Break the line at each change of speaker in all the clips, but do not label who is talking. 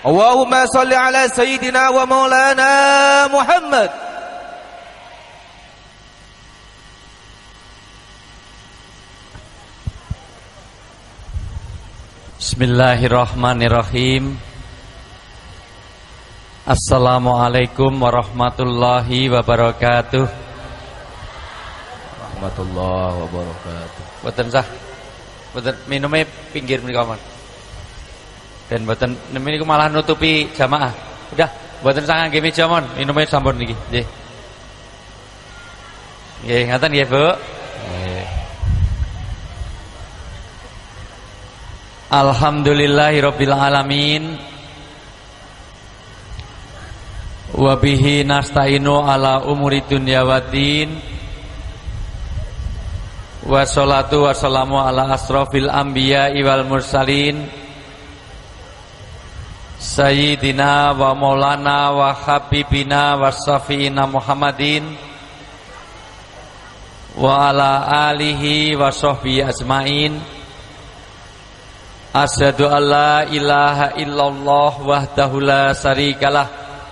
Allahumma salli ala sayyidina wa maulana Muhammad.
Bismillahirrahmanirrahim. Assalamualaikum warahmatullahi wabarakatuh.
Warahmatullahi wabarakatuh.
Boten sah. Boten minumnya pinggir menika mawon. Dan boten niku malah nutupi jamaah. Udah, boten sah ngangge meja mawon, minumnya sampun niki. Nggih. Nggih, ngaten nggih, Bu. Alhamdulillahirabbil alamin. Wa bihi nasta'inu ala umuri dunya waddin. Wassalatu wassalamu ala asrofil anbiya'i wal mursalin Sayyidina wa maulana wa habibina wa syafi'ina Muhammadin wa ala alihi wa sahbihi ajmain. Asyhadu an la ilaha illallah wahdahu la syarikalah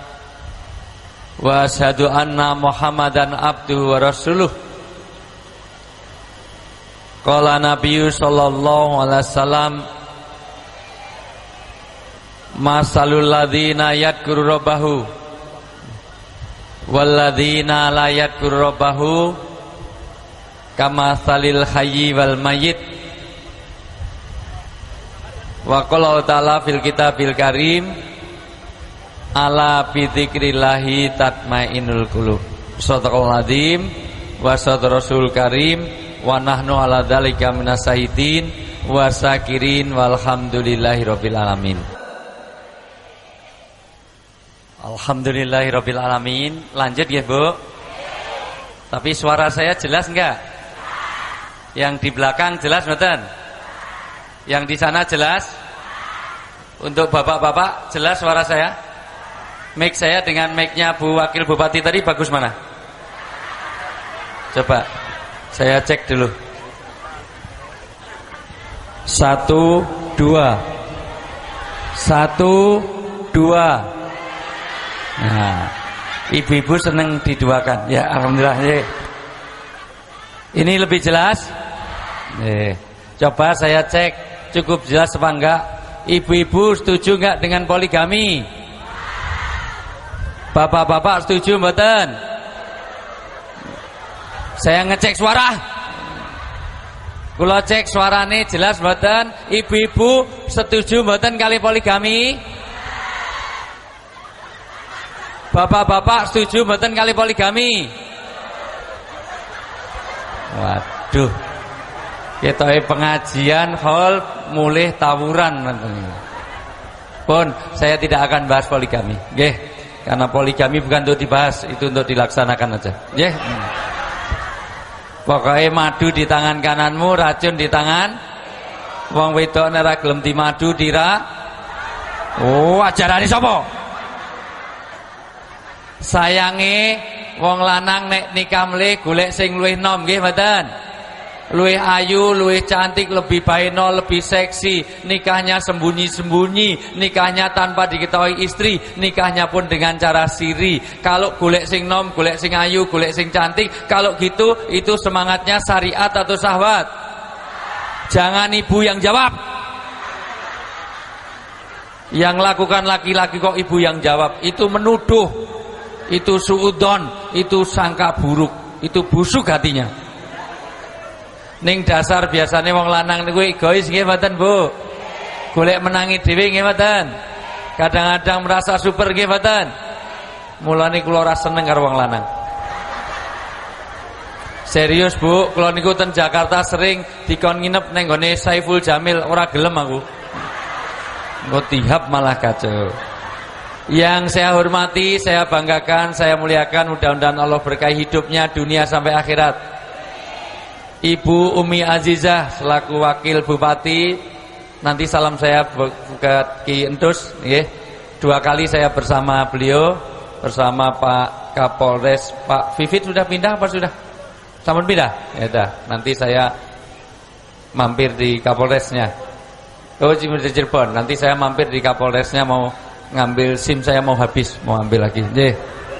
wa asyhadu anna Muhammadan abduhu wa rasuluh. Qala Nabiyyu sallallahu alaihi wasallam, masalul ladzina yadhkuru rabbahu wal ladzina la yadhkuru rabbahu kamatsalil hayyi wal mayyit. Wa qala ta'ala fil kitabil karim, ala bi dzikrillahi tatmainnul qulub. Shadaqallahul adzim wa shadaqa rasul karim wa nahnu ala dzalika minas syahidin wa syakirin walhamdulillahirabbil alamin. Alhamdulillahirabbil alamin. Lanjut ya, Bu. Tapi suara saya jelas enggak? Yang di belakang jelas mboten? Yang di sana jelas? Untuk bapak-bapak jelas suara saya? Mic saya dengan mic-nya Bu Wakil Bupati tadi bagus mana? Coba saya cek dulu. 1, 2. 1, 2. Nah, ibu-ibu seneng diduakan. Ya, alhamdulillah. Ini lebih jelas? Coba saya cek cukup jelas apa enggak? Ibu-ibu setuju enggak dengan poligami? Bapak-bapak setuju mboten? Saya ngecek suara. Kula cek suarane jelas mboten? Ibu-ibu setuju mboten kali poligami? Bapak-bapak setuju mboten kali poligami? Waduh. Ketoke pengajian hall mulih tawuran. Pun saya tidak akan bahas poligami. Nggih, karena poligami bukan untuk dibahas, itu untuk dilaksanakan aja. Nggih. Pokoknya madu di tangan kananmu, racun di tangan wong wedok nek ora gelem dimadu dira. Oh, ajarane sapa? Sayange wong lanang nek nikah mleh golek sing luwih nom nggih mboten? Luwih ayu, luwih cantik, lebih baino, lebih seksi. Nikahnya sembunyi-sembunyi, nikahnya tanpa diketahui istri, nikahnya pun dengan cara siri. Kalau golek sing nom, golek sing ayu, golek sing cantik, kalau gitu itu semangatnya syariat atau syahwat? Jangan ibu yang jawab. Yang lakukan laki-laki kok ibu yang jawab. Itu menuduh, itu suudzon, itu sangka buruk, itu busuk hatinya. Ning dasar biasanya wong lanang niku egois nggih mboten, Bu? Golek menangi dhewe nggih mboten? Kadang-kadang merasa super nggih mboten? Mulane kula ora seneng karo wong lanang. Serius, Bu, kula niku ten Jakarta sering dikon nginep ning gone Saiful Jamil, ora gelem aku. Engko tihap malah kacau. Yang saya hormati, saya banggakan, saya muliakan, mudah-mudahan Allah berkahi hidupnya dunia sampai akhirat. Ibu Umi Azizah selaku Wakil Bupati, nanti salam saya ke Ki Entus, nggih. 2 kali saya bersama beliau, bersama Pak Kapolres. Pak Vivit sudah pindah apa sudah? Sampun pindah? Ya udah, nanti saya mampir di Kapolresnya. Oh, di Cirebon. Nanti saya mampir di Kapolresnya mau ngambil SIM saya mau habis, mau ambil lagi. Nggih.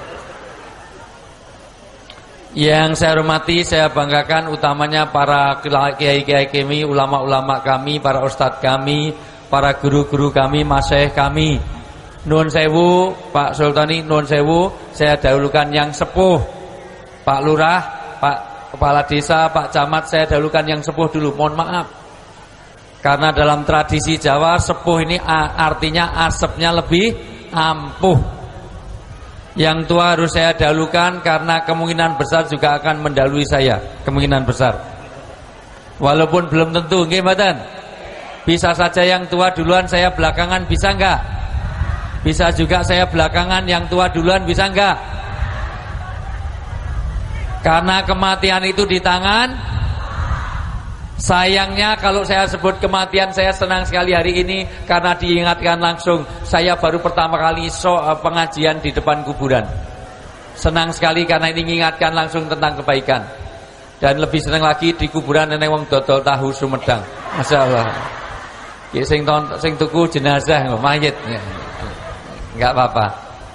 Yang saya hormati, saya banggakan utamanya para kiai-kiai kami, ulama-ulama kami, para ustadz kami, para guru-guru kami, masyayikh kami. Nuwun sewu, Pak Sultani, nuwun sewu, saya dahulukan yang sepuh. Pak Lurah, Pak Kepala Desa, Pak Camat, saya dahulukan yang sepuh dulu. Mohon maaf. Karena dalam tradisi Jawa, sepuh ini artinya asapnya lebih ampuh. Yang tua harus saya dahulukan karena kemungkinan besar juga akan mendahului saya, kemungkinan besar. Walaupun belum tentu, nggih mboten? Bisa saja yang tua duluan, saya belakangan, bisa enggak? Bisa juga saya belakangan, yang tua duluan, bisa enggak? Karena kematian itu di tangan. Sayangnya kalau saya sebut kematian, saya senang sekali hari ini karena diingatkan langsung. Saya baru pertama kali pengajian di depan kuburan. Senang sekali karena ini mengingatkan langsung tentang kebaikan. Dan lebih senang lagi di kuburan nenek wong dodol tahu Sumedang. Masya Allah. Sing tuku jenazah mayit. Enggak apa-apa.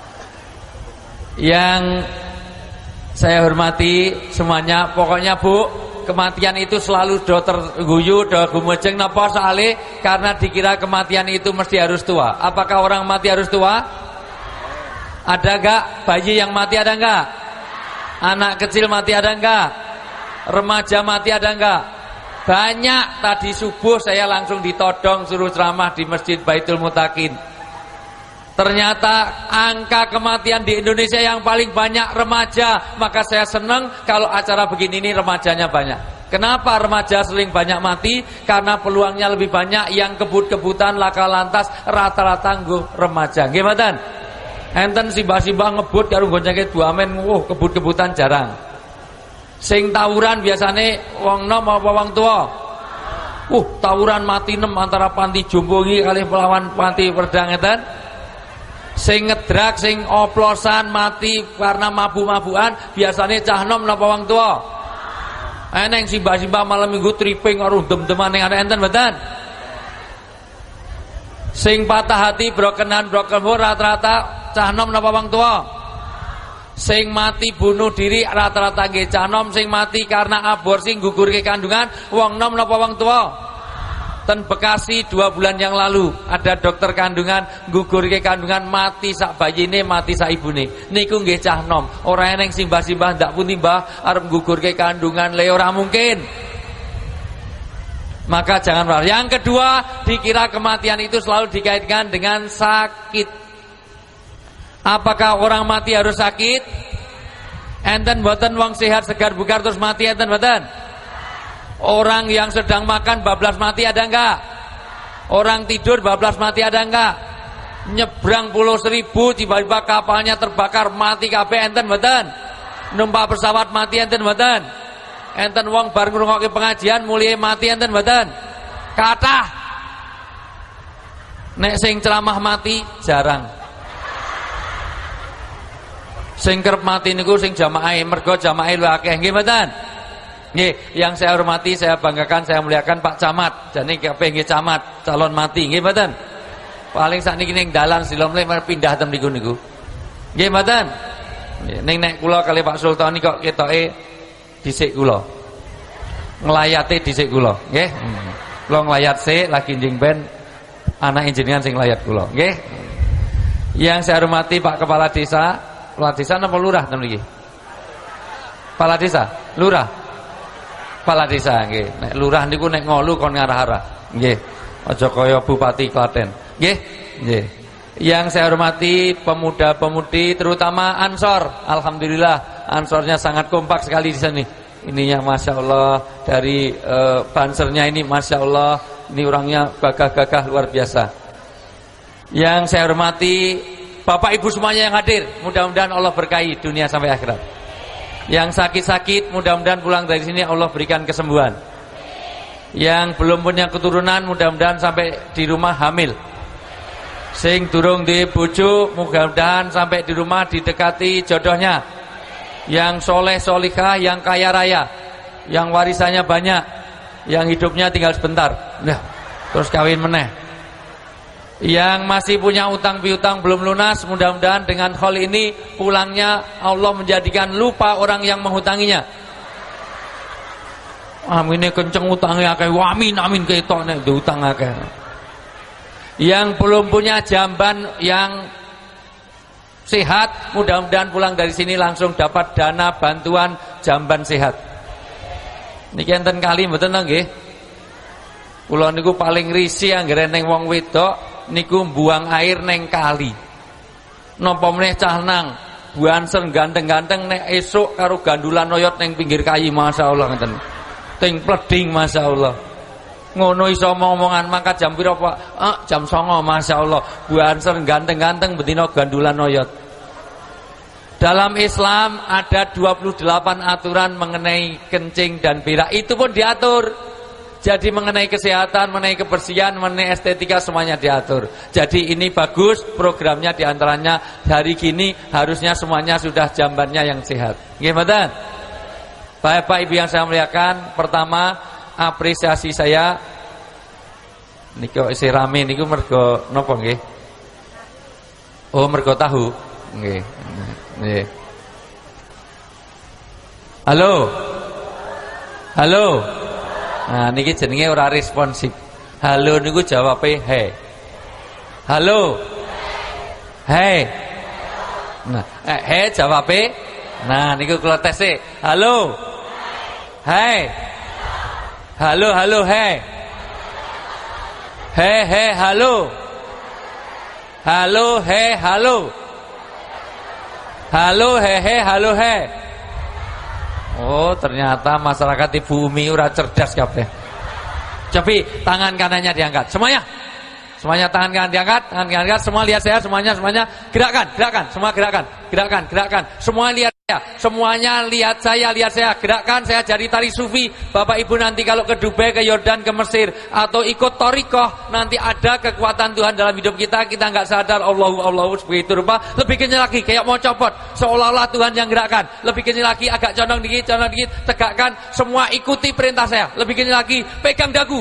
Yang saya hormati semuanya, pokoknya Bu, kematian itu selalu do terguyu, do gumejeng napa soalé karena dikira kematian itu mesti harus tua. Apakah orang mati harus tua? Ada enggak bayi yang mati, ada enggak? Anak kecil mati ada enggak? Remaja mati ada enggak? Banyak. Tadi subuh saya langsung ditodong suruh ceramah di Masjid Baitul Mutakin. Ternyata angka kematian di Indonesia yang paling banyak remaja. Maka saya senang kalau acara begini ini remajanya banyak. Kenapa remaja sering banyak mati? Karena peluangnya lebih banyak. Yang kebut-kebutan laka lantas rata-rata nggo remaja. Nggih mboten? Enten simbah-simbah ngebut karo goncenge duamen, kebut-kebutan jarang. Sing tawuran biasane wong nom apa wong tua? Tawuran mati 6 antara panti Jombongi kali pelawan panti Wedang ngeten. Sing ngedrak, sing oplosan mati karena mabu-mabuan biasanya cah nom napa wong tua? Eneng simbah-simbah malam minggu tripping karo dem-deman ning ana enten mboten? Sing patah hati broken heart rata-rata cah nom napa wong tua? Sing mati bunuh diri rata-rata nggih cah nom, sing mati karena aborsi gugurke kandungan wong nom napa wong tua? Ten Bekasi 2 bulan yang lalu ada dokter kandungan gugurke kandungan mati sak bayine, mati sak ibune. Niku nggih cah nom. Ora eneng simbah-simbah ndak pundi mbah arep gugurke kandungan, le ora mungkin. Maka jangan marah. Yang kedua, dikira kematian itu selalu dikaitkan dengan sakit. Apakah orang mati harus sakit? Enten mboten wong sehat segar bugar terus mati enten mboten? Orang yang sedang makan bablas mati ada enggak? Orang tidur bablas mati ada enggak? Nyebrang pulau Seribu tiba-tiba kapalnya terbakar mati kabeh enten mboten? Numpak pesawat mati enten mboten? Enten wong bar ngrungokke pengajian mulai mati enten mboten? Kathah. Nek sing ceramah mati jarang. Sing kerep mati niku sing jamaah, mergo jamaah luwih akeh nggih mboten? Nggih, yang saya hormati, saya banggakan, saya muliakan Pak Camat. Jane kabeh nggih camat, calon mati nggih mboten? Paling sakniki ning dalan silomle pindah ten niku niku. Nggih mboten? Ning nek kula kali Pak Sultan kok ketoke dhisik kula. Nglayate dhisik kula, nggih. Kula nglayat sik lagi njing ben anak jenengan sing nglayat kula, nggih. Yang saya hormati Pak Kepala Desa, Kepala Desa napa lurah ten mriki? Kepala Desa, lurah. Kepala Desa nggih. Nek lurah niku nek ngolu kon ngarah-arah. Nggih. Aja kaya Bupati Klaten. Nggih. Nggih. Yang saya hormati pemuda-pemudi terutama Ansor. Alhamdulillah Ansornya sangat kompak sekali di sini. Ininya Masya Allah. Dari bansernya ini Masya Allah. Ini orangnya gagah-gagah luar biasa. Yang saya hormati Bapak Ibu semuanya yang hadir. Mudah-mudahan Allah berkahi dunia sampai akhirat. Yang sakit-sakit mudah-mudahan pulang dari sini Allah berikan kesembuhan. Yang belum punya keturunan mudah-mudahan sampai di rumah hamil. Sing durung di bojo mudah-mudahan sampai di rumah didekati jodohnya. Yang soleh solihah, yang kaya raya, yang warisannya banyak, yang hidupnya tinggal sebentar. Nah, terus kawin meneh. Yang masih punya utang piutang belum lunas, mudah-mudahan dengan hal ini pulangnya Allah menjadikan lupa orang yang menghutanginya. Amine kenceng utangnya akeh. Amin amin ketok nek utang akeh. Yang belum punya jamban yang sehat, mudah-mudahan pulang dari sini langsung dapat dana bantuan jamban sehat. Niki enten kali mboten nggih. Kula niku paling risih anggere ning wong wedok niku buang air neng kali. Napa meneh cah nang buanser ganteng-ganteng nek esuk karo gandulan oyot neng pinggir kayi, masyaallah ngeten. Ting pleding masyaallah. Ngono iso omong-omongan mangkat jam pira Pak? Jam 09.00 masyaallah. Buanser ganteng-ganteng betina gandulan oyot. Dalam Islam ada 28 aturan mengenai kencing dan berak. Itu pun diatur. Jadi mengenai kesehatan, mengenai kebersihan, mengenai estetika semuanya diatur. Jadi ini bagus programnya, diantaranya hari gini harusnya semuanya sudah jambannya yang sehat. Gimana? Bapak Ibu yang saya muliakan, pertama apresiasi saya niku isih rame niku mergo napa nggih? Oh, mergo tahu. Nggih. Nggih. Halo. Halo. Nah niki jenenge ora responsif. Halo niku jawabe he. Halo. He. Nah, he jawabe. Nah niku kula tes e. Halo. He. Halo halo he. He halo. Halo he halo. Halo he halo he. Oh ternyata masyarakat Ibu Umi ora cerdas kabeh. Cobi tangan kanannya diangkat. Semuanya tangan kanan diangkat, tangan kanan diangkat. Semua lihat saya, semuanya gerakan, semua gerakan. Semua lihat saya, semuanya lihat saya, gerakan. Saya jadi tari sufi. Bapak Ibu nanti kalau ke Dubai, ke Yordan, ke Mesir atau ikut thariqah, nanti ada kekuatan Tuhan dalam hidup kita nggak sadar. Allahu begitu rupa. Lebih kencang lagi, kayak mau copot, seolah-olah Tuhan yang gerakkan. Lebih kencang lagi, agak condong dikit, tegakkan. Semua ikuti perintah saya. Lebih kencang lagi, pegang dagu.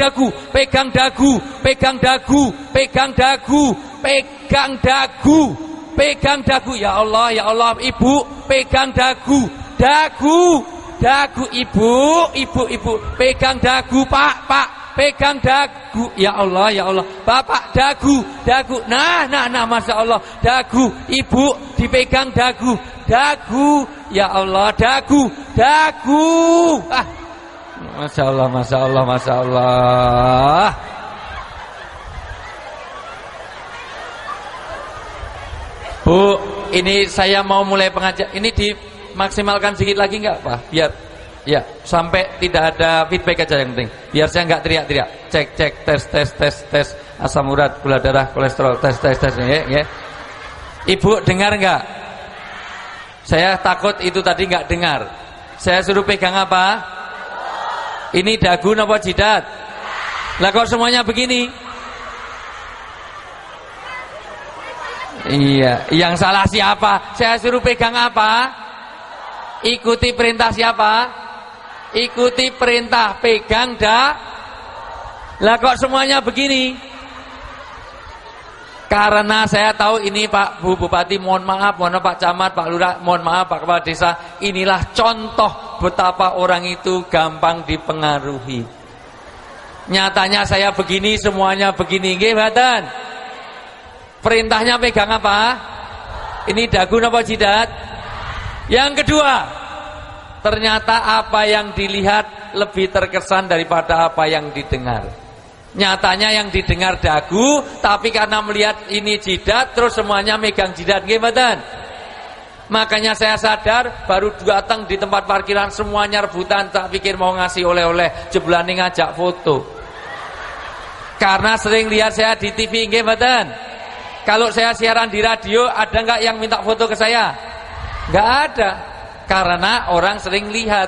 Ya Allah, Ibu pegang dagu ibu pegang dagu, Pak pegang dagu, ya Allah, Bapak dagu, nah Masya Allah, dagu, Ibu dipegang dagu, ya Allah, dagu, Masya Allah. Bu, ini saya mau mulai pengajian. Ini dimaksimalkan sedikit lagi enggak, Pak? Biar ya sampai tidak ada feedback aja yang penting. Biar saya enggak teriak-teriak. Cek tes asam urat, gula darah, kolesterol, tes ya. Ibu dengar enggak? Saya takut itu tadi enggak dengar. Saya suruh pegang apa? Ini dagu napa jidat? Lah kok semuanya begini? Iya, yang salah siapa? Saya suruh pegang apa? Ikuti perintah siapa? Ikuti perintah, pegang Lah kok semuanya begini? Karena saya tahu ini Pak Bu Bupati, mohon maaf Pak Camat, Pak Lurah, mohon maaf Pak Kepala Desa. Inilah contoh betapa orang itu gampang dipengaruhi. Nyatanya saya begini, semuanya begini, nggih mboten? Perintahnya pegang apa? Ini dagu apa jidat? Yang kedua, ternyata apa yang dilihat lebih terkesan daripada apa yang didengar. Nyatanya yang didengar dagu, tapi karena melihat ini jidat, terus semuanya megang jidat, nggih mboten? Makanya saya sadar baru datang di tempat parkiran semuanya rebutan, tak pikir mau ngasih oleh-oleh, jeblane ngajak foto. Karena sering lihat saya di TV, nggih mboten? Kalau saya siaran di radio, ada nggak yang minta foto ke saya? Nggak ada, karena orang sering lihat.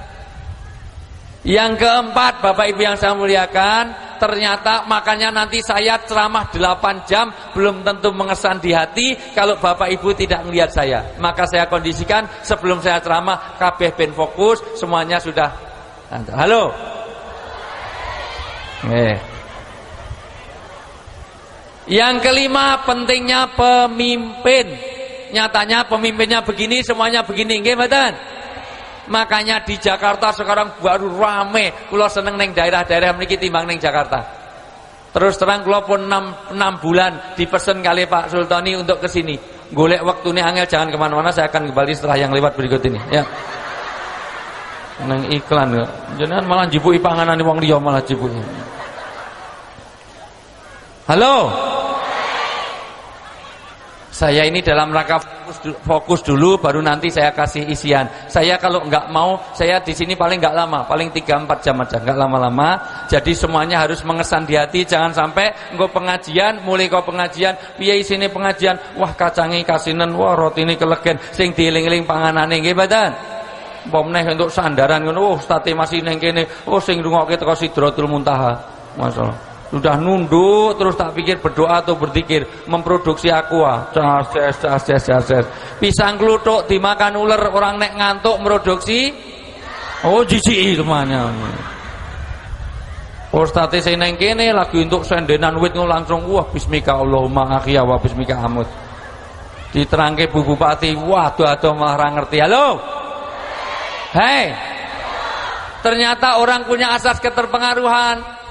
Yang keempat, Bapak Ibu yang saya muliakan, ternyata makanya nanti saya ceramah 8 jam belum tentu mengesan di hati kalau Bapak Ibu tidak melihat saya. Maka saya kondisikan sebelum saya ceramah, kabeh ben fokus, semuanya sudah. Halo. Yang kelima, pentingnya pemimpin. Nyatanya pemimpinnya begini, semuanya begini, nggih mboten? Makanya di Jakarta sekarang baru rame. Kula seneng neng daerah-daerah mriki timbang neng Jakarta. Terus terang kula pun 6 bulan dipesen kali Pak Sultani untuk kesini. Golek waktune angel, jangan kemana-mana, saya akan kembali setelah yang lewat berikut ini ya. Neng iklan kok. Jenengan malah jibuki panganane wong liya malah jibuki. Halo. Saya ini dalam rangka fokus dulu, baru nanti saya kasih isian. Saya kalau nggak mau, saya di sini paling nggak lama, paling 3-4 jam aja, nggak lama-lama. Jadi semuanya harus mengesan di hati, jangan sampai engko pengajian, mulai kau pengajian, piye isine pengajian, wah kacangi kasinen, wah rotine kelegen, sing dieling-eling panganane nggih mboten. Pomneh untuk sandaran ngono, oh state masih neng kene, oh sing rungokke teko Sidratul Muntaha. Masyaallah. Sudah nunduk terus tak pikir berdoa atau berzikir, memproduksi aqua. Cas. Pisang kluthuk dimakan ular, orang nek ngantuk produksi. Oh jijiki semuanya. Ustate sing neng kene lagi untuk sendenan wit langsung wah bismika Allahumma akhiya wa bismika amut. Diterangke Bu Bupati, waduh malah ra ngerti. Halo. Hei. Ternyata orang punya asas keterpengaruhan.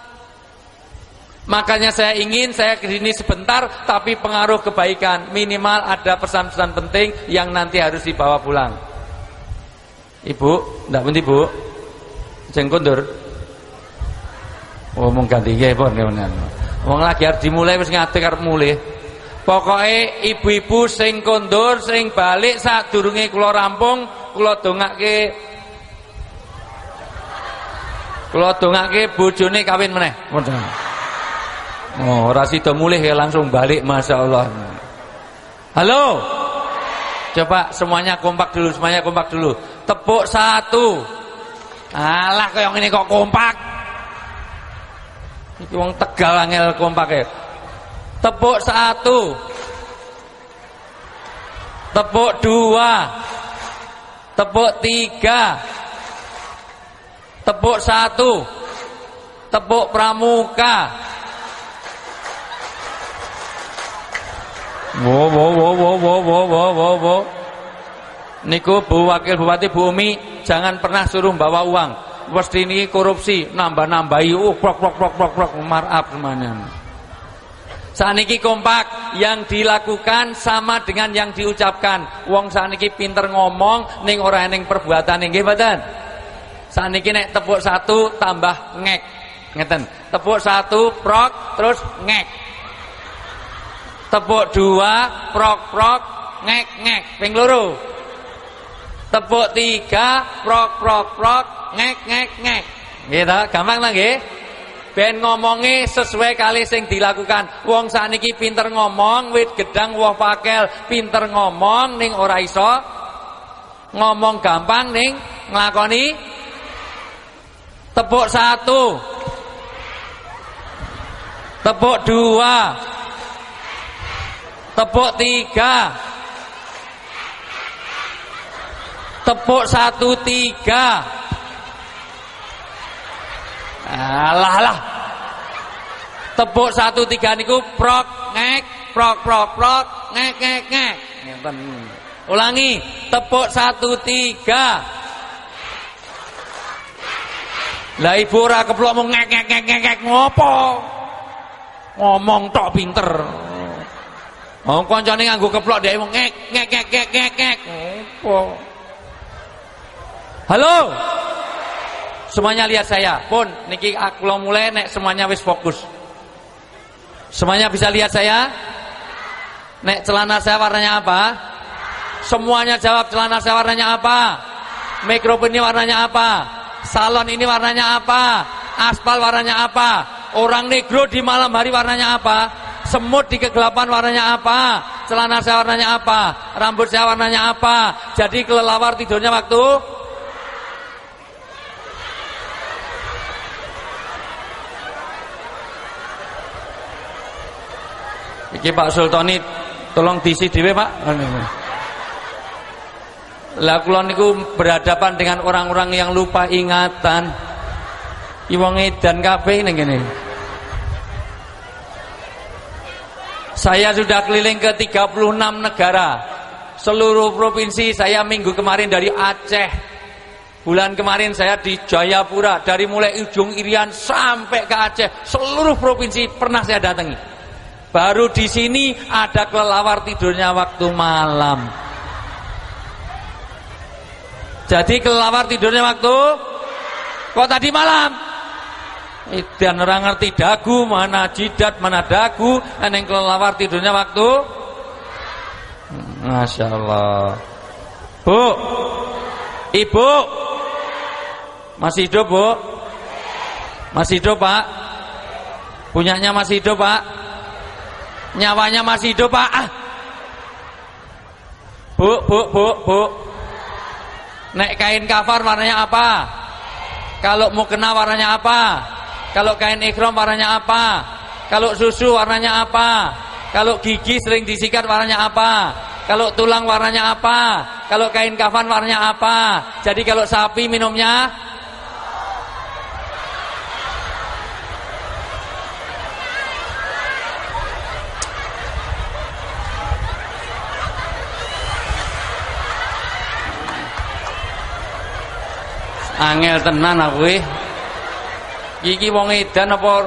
Makanya saya kesini sebentar, tapi pengaruh kebaikan. Minimal ada pesan-pesan penting yang nanti harus dibawa pulang. Ibu, ndak penting Bu? Jeng kondur. Oh, mung ganti nggih pun kemenan. Wong lagi arep dimulai wis ngadeg arep mulih. Pokoke ibu-ibu sing kondur, sing balik sadurunge kula rampung, kula dongake bojone kawin meneh. Oh, ora sida mulih ya langsung balik, Masya Allah. Halo. Coba semuanya kompak dulu, Tepuk 1. Alah kaya ngene kok kompak. Iki wong Tegal angel kompake. Tepuk 1. Tepuk 2. Tepuk 3. Tepuk 1. Tepuk pramuka. Wo. Niku Bu Wakil Bupati Bu Umi, jangan pernah suruh bawa uang. Mesti ini korupsi, nambah-nambahi, prok, marap semuanya. Saniki kompak, yang dilakukan sama dengan yang diucapkan. Wong saniki pinter ngomong, ning ora ning perbuatan nggih mboten. Saniki nek tepuk 1 tambah ngek. Ngeten. Tepuk 1 prok terus ngek. Tepuk 2 prok ngek ping loro. Tepuk 3 prok ngek. Gitu, gampang ta nggih? Ben ngomongi sesuai kali sing dilakukan. Wong sakniki pinter ngomong, wit gedang woh pakel, pinter ngomong ning ora iso ngomong gampang ning nglakoni. Tepuk 1. Tepuk 2. Tepuk 3. Tepuk 1 3. Alah. Tepuk 1 3 niku prok ngek, prok ngek. Ngeten. Ulangi, tepuk 1 3. Lah ibu ora keplok mung ngek ngopo? Ngomong tok pinter. Oh, koncone nganggo keplok dhek ngek. Opo? Halo. Semuanya lihat saya. Pun niki kula mulai nek semuanya wis fokus. Semuanya bisa lihat saya? Nek celana saya warnanya apa? Semuanya jawab, celana saya warnanya apa? Mikrofon ini warnanya apa? Salon ini warnanya apa? Aspal warnanya apa? Orang negro di malam hari warnanya apa? Semut di kegelapan warnanya apa? Celana saya warnanya apa? Rambut saya warnanya apa? Jadi kelelawar tidurnya waktu iki Pak Sultani tolong diisi dhewe Pak. Lah kula niku berhadapan dengan orang-orang yang lupa ingatan. Wong edan kabeh ning kene. Saya sudah keliling ke 36 negara. Seluruh provinsi. Saya minggu kemarin dari Aceh. Bulan kemarin saya di Jayapura. Dari mulai ujung Irian sampai ke Aceh. Seluruh provinsi pernah saya datangi. Baru di sini ada kelelawar tidurnya waktu malam. Jadi kelelawar tidurnya waktu kok tadi malam? Dan orang ngerti dagu, mana jidat, mana dagu. Eneng kelelawar tidurnya waktu. Masya Allah. Bu, ibu, masih hidup bu? Masih hidup pak? Punyanya masih hidup pak? Nyawanya masih hidup pak? Bu. Nek kain kafar warnanya apa? Kalau mau kena warnanya apa? Kalau kain ikhram warnanya apa? Kalau susu warnanya apa? Kalau gigi sering disikat warnanya apa? Kalau tulang warnanya apa? Kalau kain kafan warnanya apa? Jadi kalau sapi minumnya angel tenan aku iki wong edan apa?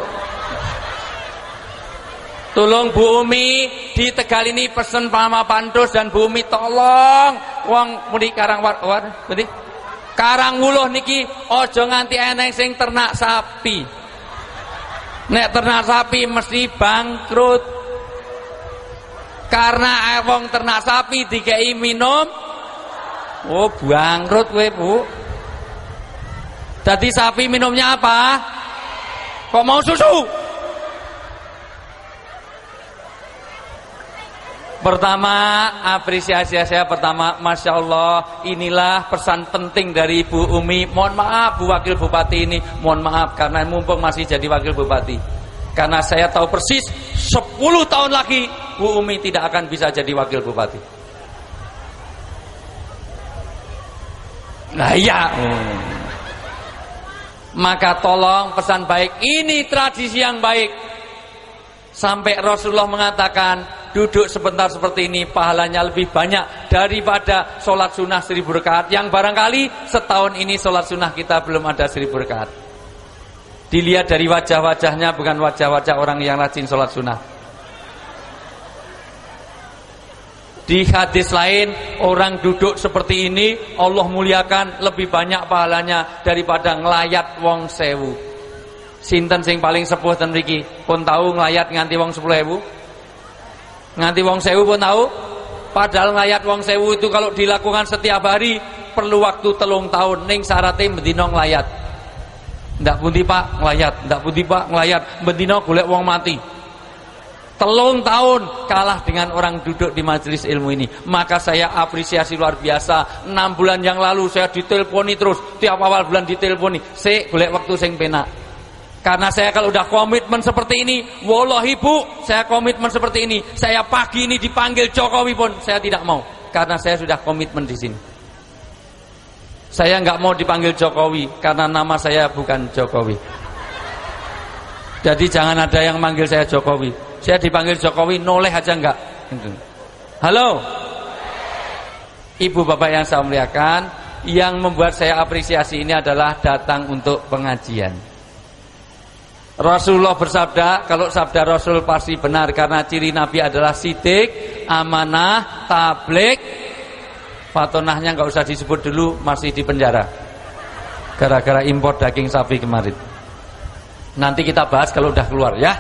Tolong Bu Umi di Tegal ini pesen Mama Pantus dan Bu Umi tolong wong muni Karangwuluh niki aja nganti eneng sing ternak sapi. Nek ternak sapi mesti bangkrut. Karena wong ternak sapi dikei minum bangkrut kowe Bu. Jadi sapi minumnya apa? Kok mau susu? Pertama, apresiasi saya pertama, Masya Allah, inilah pesan penting dari Ibu Umi. Mohon maaf Bu Wakil Bupati ini, mohon maaf karena mumpung masih jadi Wakil Bupati. Karena saya tahu persis 10 tahun lagi Bu Umi tidak akan bisa jadi Wakil Bupati. Nah iya. Maka tolong pesan baik, ini tradisi yang baik. Sampai Rasulullah mengatakan duduk sebentar seperti ini pahalanya lebih banyak daripada sholat sunnah 1000 rakaat. Yang barangkali setahun ini sholat sunnah kita belum ada 1000 rakaat. Dilihat dari wajah-wajahnya, bukan wajah-wajah orang yang rajin sholat sunnah. Di hadis lain, orang duduk seperti ini Allah muliakan lebih banyak pahalanya daripada ngelayat wong 1000. Sinten sing paling sepuh ten mriki pun tahu ngelayat nganti wong 10.000? Nganti wong 1000 pun tahu? Padahal ngelayat wong 1000 itu kalau dilakukan setiap hari perlu waktu 3 tahun. Ning syarate bendina ngelayat. Ndak pundi Pak ngelayat, ndak pundi Pak ngelayat, bendina golek wong mati. 3 tahun kalah dengan orang duduk di majelis ilmu ini. Maka saya apresiasi luar biasa. 6 bulan yang lalu saya diteleponi terus, tiap awal bulan diteleponi, "Sik golek waktu sing penak." Karena saya kalau udah komitmen seperti ini, wallahi Bu, saya komitmen seperti ini. Saya pagi ini dipanggil Jokowi pun saya tidak mau, karena saya sudah komitmen di sini. Saya nggak mau dipanggil Jokowi karena nama saya bukan Jokowi. Jadi jangan ada yang manggil saya Jokowi. Saya dipanggil Jokowi noleh aja enggak. Halo Ibu Bapak yang saya muliakan, yang membuat saya apresiasi ini adalah datang untuk pengajian. Rasulullah bersabda, kalau sabda Rasul pasti benar, karena ciri Nabi adalah sidik, amanah, tabligh. Fatonahnya nggak usah disebut dulu, masih di penjara gara-gara impor daging sapi kemarin. Nanti kita bahas kalau udah keluar ya.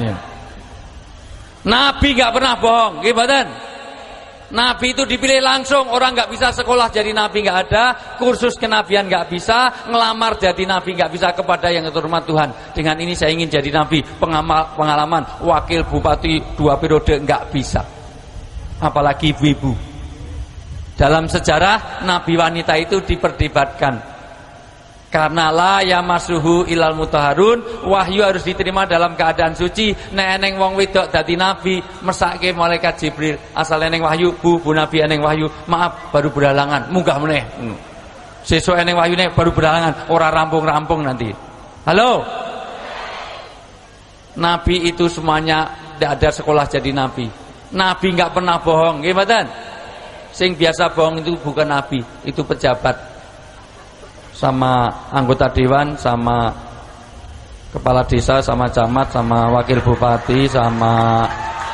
Nabi nggak pernah bohong, gimana? Nabi itu dipilih langsung, orang nggak bisa sekolah jadi nabi, nggak ada kursus kenabian, nggak bisa ngelamar jadi nabi, nggak bisa kepada yang terhormat Tuhan. Dengan ini saya ingin jadi nabi, pengalaman wakil bupati 2 periode nggak bisa, apalagi ibu-ibu. Dalam sejarah nabi wanita itu diperdebatkan. Karena la yamassuhu ilal mutahharun, wahyu harus diterima dalam keadaan suci. Nek eneng wong wedok dadi nabi, mesake malaikat Jibril. Asal eneng wahyu, bu nabi eneng wahyu, maaf baru beralangan, munggah meneh. Sesuk eneng wahyune baru beralangan, ora rampung-rampung nanti. Halo. Nabi itu semuanya tidak ada sekolah jadi nabi. Nabi nggak pernah bohong, nggih mboten? Sing biasa bohong itu bukan nabi, itu pejabat. Sama anggota dewan, sama kepala desa, sama camat, sama wakil bupati, sama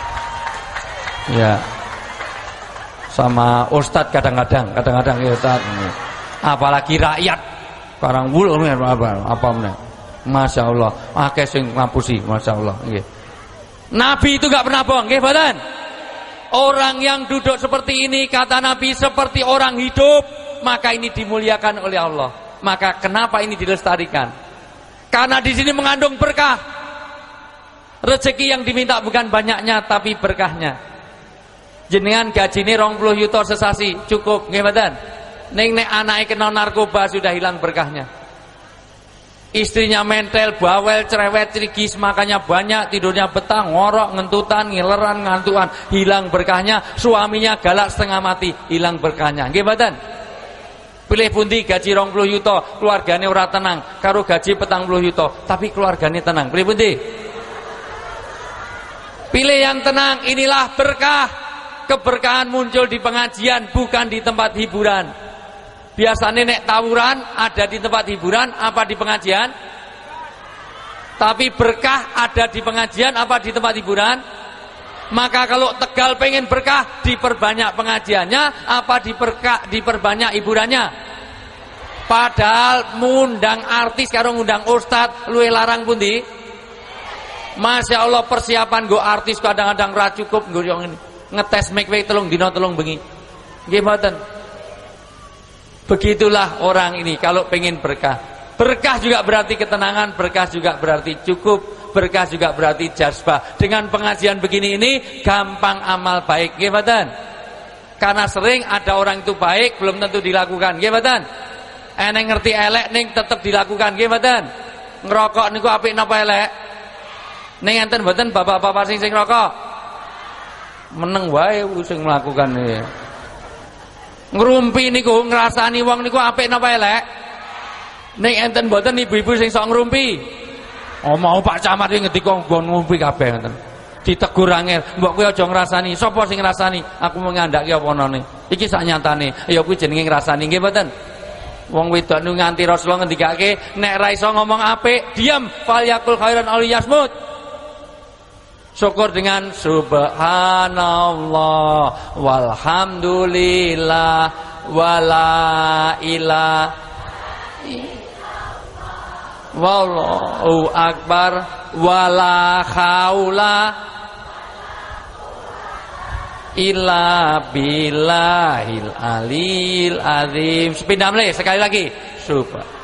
ya sama ustadz kadang-kadang ya ustadz. Apalagi rakyat barang wul apa meneh. Masya Allah, akeh sing ngapusi, masya Allah. Nggih. Nabi itu nggak pernah bohong, nggih mboten? Orang yang duduk seperti ini kata Nabi seperti orang hidup, maka ini dimuliakan oleh Allah. Maka kenapa ini dilestarikan? Karena di sini mengandung berkah. Rezeki yang diminta bukan banyaknya tapi berkahnya. Jenengan gajine 20 yuta sesasi cukup, nggih mboten? Ning nek anake kena narkoba sudah hilang berkahnya. Istrinya mentel, bawel, cerewet, cerigis, makanya banyak, tidurnya betah, ngorok, ngentutan, ngileran, ngantuan, hilang berkahnya. Suaminya galak setengah mati, hilang berkahnya. Nggih mboten? Pilih pundi gaji 20 yuta, keluargane ora tenang, karo gaji 40 yuta, tapi keluargane tenang. Pilih pundi? Pilih yang tenang, inilah berkah. Keberkahan muncul di pengajian, bukan di tempat hiburan. Biasanya nek tawuran ada di tempat hiburan apa di pengajian? Tapi berkah ada di pengajian apa di tempat hiburan? Maka kalau Tegal pengen berkah, diperbanyak pengajiannya apa diperbanyak hiburannya? Padahal ngundang artis karo ngundang ustad luwih larang pundi? Masya Allah, persiapan go artis kadang-kadang ra cukup nggo yang ini. Ngetes make telung dina telung bengi. Nggih mboten? Begitulah orang ini kalau pengen berkah. Berkah juga berarti ketenangan, berkah juga berarti cukup, berkah juga berarti jazbah. Dengan pengajian begini ini gampang amal baik, nggih mboten? Karena sering ada orang itu baik belum tentu dilakukan, nggih mboten? Eneng ngerti elek ning tetep dilakukan, nggih mboten? Ngerokok niku apik napa elek? Ning enten mboten bapak-bapak sing rokok? Meneng wae sing melakukan iki. Ngrumpi niku ngrasani wong niku apik napa elek? Ning enten mboten ibu-ibu sing sok ngrumpi. Oh mau Pak Camat iki ngendika nggon ngumpi kabeh ngoten. Ditegur angel, mbok kowe aja ngrasani. Sapa sing ngrasani? Aku mau ngandhaki apa none. Iki sak nyatane. Ya kuwi jenenge ngrasani nggih mboten? Wong wedok niku nganti Rasulullah ngendikake nek ra iso ngomong apik, diam falyakul khairan aw liyasmut. Syukur dengan subhanallah walhamdulillah wala ilaha wallahu akbar wala haula illa billahil alil azim. Sepindah mulai sekali lagi. Subhanallah.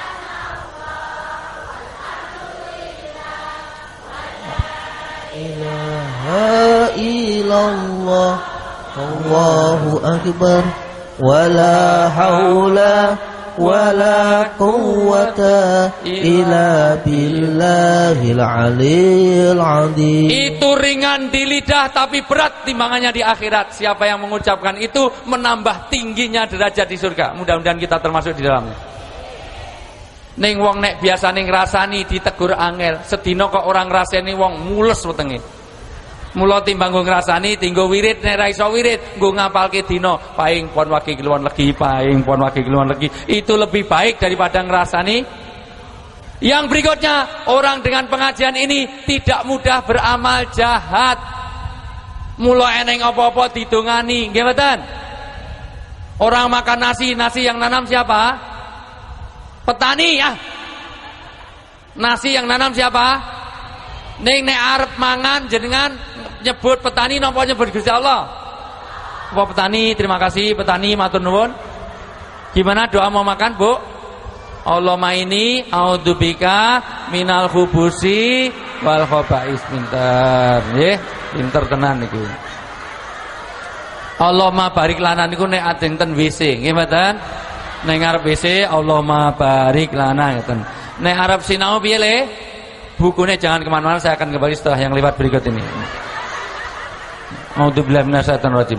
ilaha illallah Allahu akbar wala haula wala quwwata illa billahil aliyil azim.
Itu ringan di lidah tapi berat timbangannya di akhirat. Siapa yang mengucapkan itu menambah tingginya derajat di surga. Mudah-mudahan kita termasuk di dalamnya. Ning wong nek biasane ngrasani ditegur angel, sedina kok orang ngrasani wong mules wetenge. Mula timbang nggo ngrasani tinggo wirid, nek ra iso wirid nggo ngapalke dina paing pon wage keluwan legi, paing pon wage keluwan legi. Itu lebih baik daripada ngrasani. Yang berikutnya, orang dengan pengajian ini tidak mudah beramal jahat. Mula eneng apa-apa didongani, nggih mboten? Orang makan nasi yang nanam siapa? Petani ya. Nasi yang nanam siapa? Ning nek arep mangan jenengan nyebut petani napa nyebut Gusti Allah? Apa petani? Terima kasih petani, matur nuwun. Gimana doa mau makan, Bu? Allahumma ini a'udzubika minal khubusi wal khaba'is. Pinter nggih, pinter tenan niku. Allahumma barik lana niku nek ajeng ten WC, nggih mboten? Nek arep WC Allahumma barik lana ngoten. Nek arep sinau piye le? Bukunya jangan kemana-mana, saya akan kembali setelah yang lewat berikut ini. A'udzubillahi minasyaitonir rajim.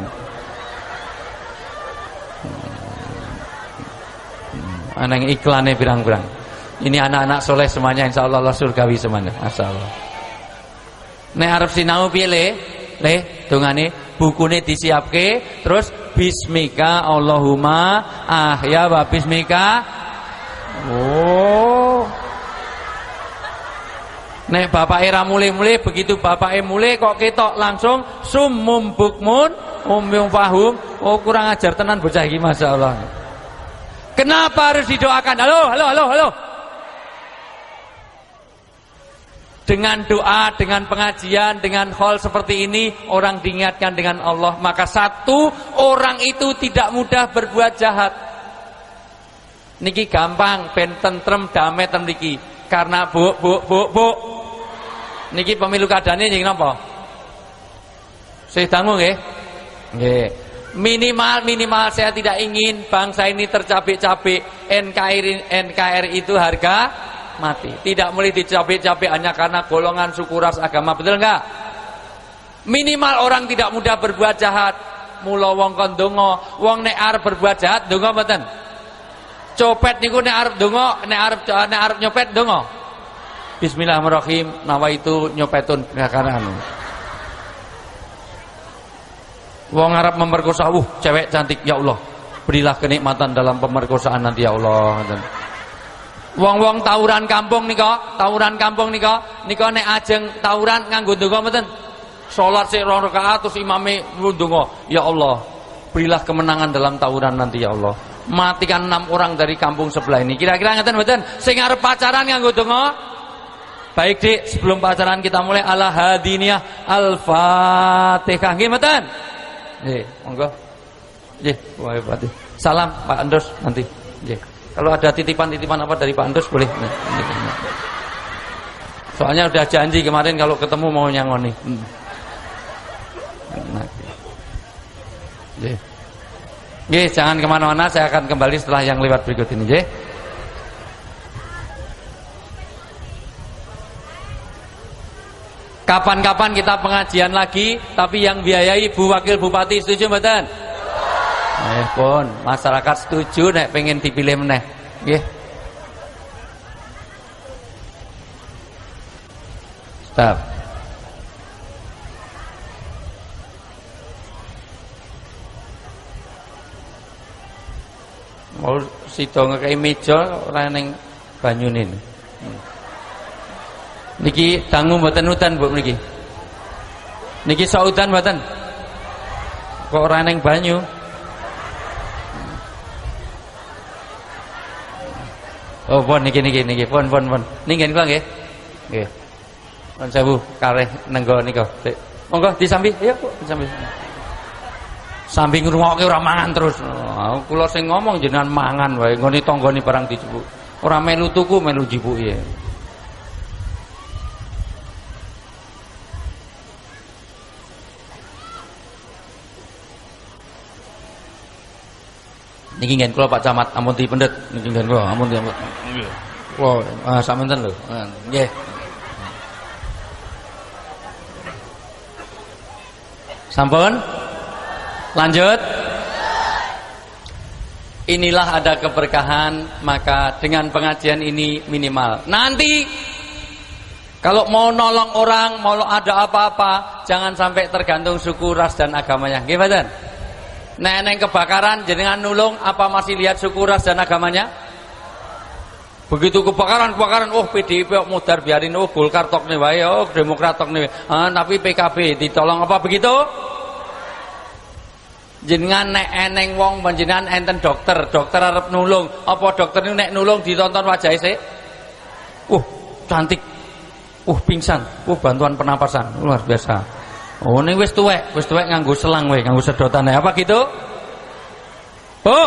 Anak iklannya pirang-pirang. Ini anak-anak soleh semuanya, insya Allah surgawi semuanya. Masyaallah. Nek arep sinau piye le dongane bukune disiapke terus bismika Allahumma ahya wa bismika. Oh. Nek bapake ra mulih-mulih begitu bapake mulih kok ketok langsung summum bukmun umyung fahum. Oh kurang ajar tenan bocah iki masyaallah. Kenapa harus didoakan? Halo. Dengan doa, dengan pengajian, dengan hal seperti ini orang diingatkan dengan Allah. Maka satu, orang itu tidak mudah berbuat jahat. Niki gampang ben tentrem damai ten niki. Karena bu. Niki pemilu kadane nggih napa? Sih dangu nggih. Nggih. Minimal saya tidak ingin bangsa ini tercapek-capek. NKRI itu harga mati. Tidak boleh dicapek-capek hanya karena golongan suku ras agama, betul enggak? Minimal orang tidak mudah berbuat jahat. Mula wong kon donga, wong nek arep berbuat jahat donga mboten? Copet niku nek arep donga, nek arep nyopet donga. Bismillahirrahmanirrahim, nawaitu nyopetun kakaran. Wong arep memperkosa, cewek cantik ya Allah. Berilah kenikmatan dalam pemerkosaan nanti ya Allah. Wong-wong tawuran kampung nika nek ajeng tawuran nganggo ndonga mboten? Salat sik 2 rakaat terus imame ndonga, ya Allah, berilah kemenangan dalam tawuran nanti ya Allah. Matikan 6 orang dari kampung sebelah ini. Kira-kira ngeten mboten? Sing arep pacaran nganggo ndonga. Baik, Dik, sebelum pacaran kita mulai ala hadiniyah al-Fatihah. Nggih mboten? Nggih, monggo. Nggih, wae Fatih. Salam Pak Andos nanti. Nggih. Kalau ada titipan-titipan apa dari Pak Andos boleh. Soalnya udah janji kemarin kalau ketemu mau nyangoni. Nggih, jangan kemana-mana, saya akan kembali setelah yang lewat berikut ini. Nggih. Kapan-kapan kita pengajian lagi, tapi yang biayai Bu Wakil Bupati, setuju mboten? Pun masyarakat setuju nek pengen dipilih meneh. Nggih. Stop. Mau sida ngekei meja ora ning banyune. Niki dangu mboten udan Bu niki. Niki sok udan mboten? Kok ora ning banyu? Oh, pun niki pun. Ninggen kula nggih. Nggih. Pun sewu kareh nenggo nika. Monggo disambi, ayo Bu, disambi. Sambi ngrungokke ora mangan terus. Kula sing ngomong jenengan mangan wae nggone tanggane barang dijupuk. Ora melu tuku, melu jipuki. Niki ngen kula Pak Camat, ampun dipendet. Niki ngen kula, ampun diampun. Kula sampeyan lho. Nggih. Sampun? Lanjut. Inilah ada keberkahan, maka dengan pengajian ini minimal. Nanti kalau mau nolong orang, mau ada apa-apa, jangan sampai tergantung suku, ras dan agamanya. Nggih mboten? Neneng kebakaran jenengan nulung apa masih lihat suku, ras dan agamanya? Begitu kebakaran, oh PDIP mudar biarin, oh Golkar tok nih wae, oh Demokrat tok nih. Tapi PKB ditolong apa begitu? Jenengan nek eneng wong panjenengan enten dokter arep nulung, apa dokter niku nek nulung ditonton wajahe sik? Cantik. Pingsan. Bantuan pernapasan. Luar biasa. Oh ini wis tuwek nganggo selang wae, nganggo sedotan apa gitu? Bu.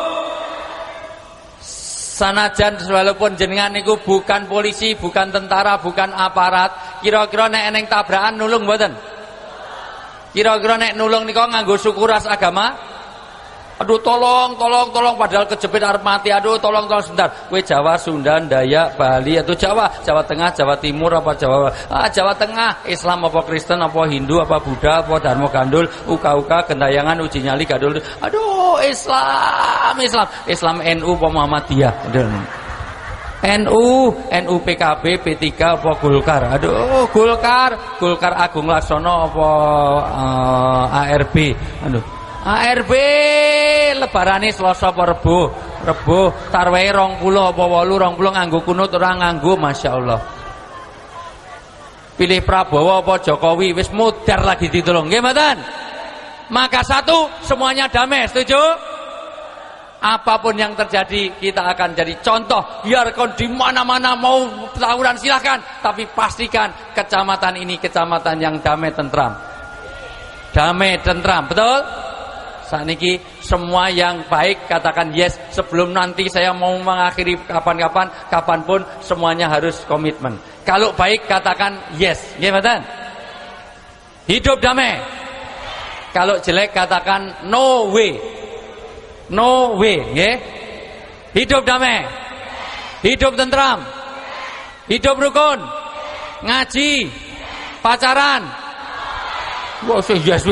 Sanajan walaupun jenengan niku bukan polisi, bukan tentara, bukan aparat, kira-kira nek eneng tabrakan nulung mboten? Kira-kira nek nulung nika nganggo suku, ras, agama? Aduh tolong padahal kejepit arep mati. Aduh tolong sebentar. Kowe Jawa, Sunda, Dayak, Bali atau Jawa Tengah, Jawa Timur apa Jawa Tengah, Islam apa Kristen apa Hindu apa Buddha apa Dharma Gandul, uka gentayangan, uji nyali, gadul. Aduh Islam NU apa Muhammadiyah. NU PKB P3 apa Golkar? Aduh, Golkar Agung Laksono apa ARB? Aduh, ARB lebarane Selasa apa Rebo? Tarwehe 20 apa 8 20 nganggo kunut ora nganggo, masyaallah. Pilih Prabowo apa Jokowi, wis mudar lagi ditolong. Nggih mboten? Maka satu, semuanya damai, setuju? Apapun yang terjadi, kita akan jadi contoh. Biarkan di mana-mana mau tawuran silahkan, tapi pastikan kecamatan ini kecamatan yang damai tentram. Damai tentram, betul? Saat ini semua yang baik katakan yes. Sebelum nanti saya mau mengakhiri kapanpun semuanya harus komitmen. Kalau baik katakan yes, gimana? Hidup damai. Kalau jelek katakan no way. No way, nggih. Hidup damai. Hidup tentram. Hidup rukun. Ngaji. Pacaran. Wah, yes.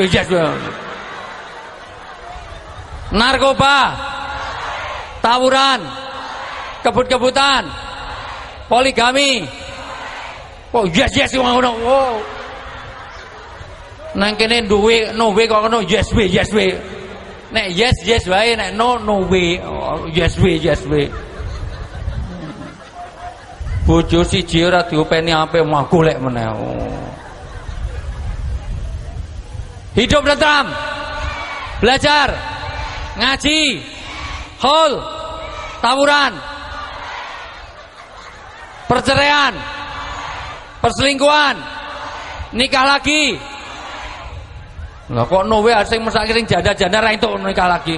Narkoba. Tawuran. Kebut-kebutan. Poligami. Oh, yes ngono. Oh. Nang kene duwe no way kok ngono yes way. Nek yes wae, nek no way. Oh, yes way. Bojo siji ora diopeni ape mah golek meneh. Oh. Hidup tentram. Belajar. Ngaji. Haul. Tawuran. Perceraian. Perselingkuhan. Nikah lagi. Lah kok no way sing mesake sing janda-janda ra entuk nikah lagi.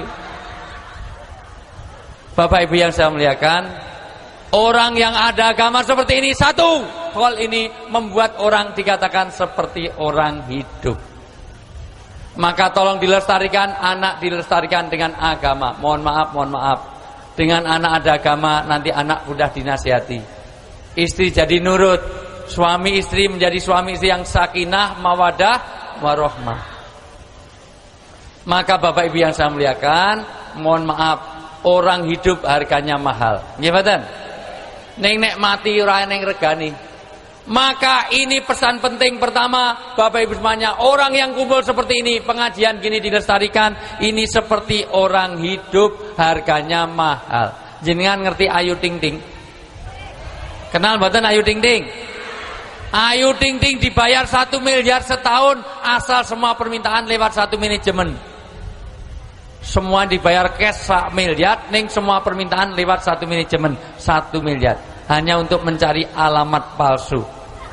Bapak Ibu yang saya muliakan, orang yang ada agama seperti ini satu, hal ini membuat orang dikatakan seperti orang hidup. Maka tolong dilestarikan, anak dilestarikan dengan agama. Mohon maaf. Dengan anak ada agama nanti anak mudah dinasihati. Istri jadi nurut, suami istri menjadi suami istri yang sakinah, mawadah, warahmah. Maka Bapak Ibu yang saya muliakan, mohon maaf, orang hidup harganya mahal. Nggih mboten? Ning nek mati ora ning regani. Maka ini pesan penting pertama, Bapak Ibu semuanya, orang yang kumpul seperti ini, pengajian gini dilestarikan, ini seperti orang hidup harganya mahal. Jenengan ngerti Ayu Ting Ting? Kenal mboten Ayu Ting Ting? Ayu Ting Ting dibayar 1 miliar setahun asal semua permintaan lewat 1 manajemen. Semua dibayar cash 1 miliar, ning semua permintaan lewat 1 manajemen 1 miliar. Hanya untuk mencari alamat palsu.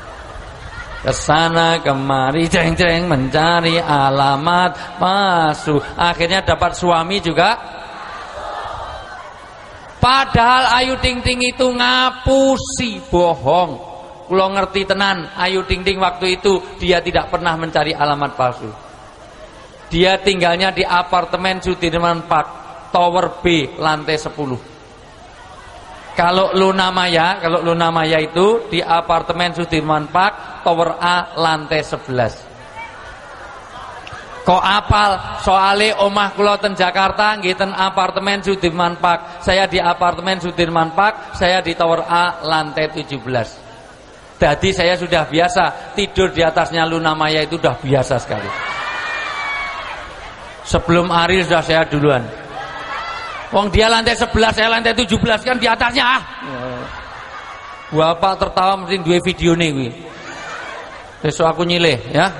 Kesana kemari jeng-jeng mencari alamat palsu. Akhirnya dapat suami juga. Padahal Ayu Ting Ting itu ngapusi, bohong. Kula ngerti tenan, Ayu Ting Ting waktu itu dia tidak pernah mencari alamat palsu. Dia tinggalnya di apartemen Sudirman Park, Tower B, lantai 10. Kalau Luna Maya itu di apartemen Sudirman Park, Tower A, lantai 11. Kok apal? Soale omah kula ten Jakarta nggih ten apartemen Sudirman Park. Saya di apartemen Sudirman Park, saya di Tower A, lantai 17. Jadi saya sudah biasa tidur di atasnya Luna Maya, itu sudah biasa sekali. Sebelum Ari sudah saya duluan. Wong dia lantai 11, saya lantai 17, kan di atasnya ah. Bapak tertawa mesti duwe videone kuwi. Besok aku nyilih ya.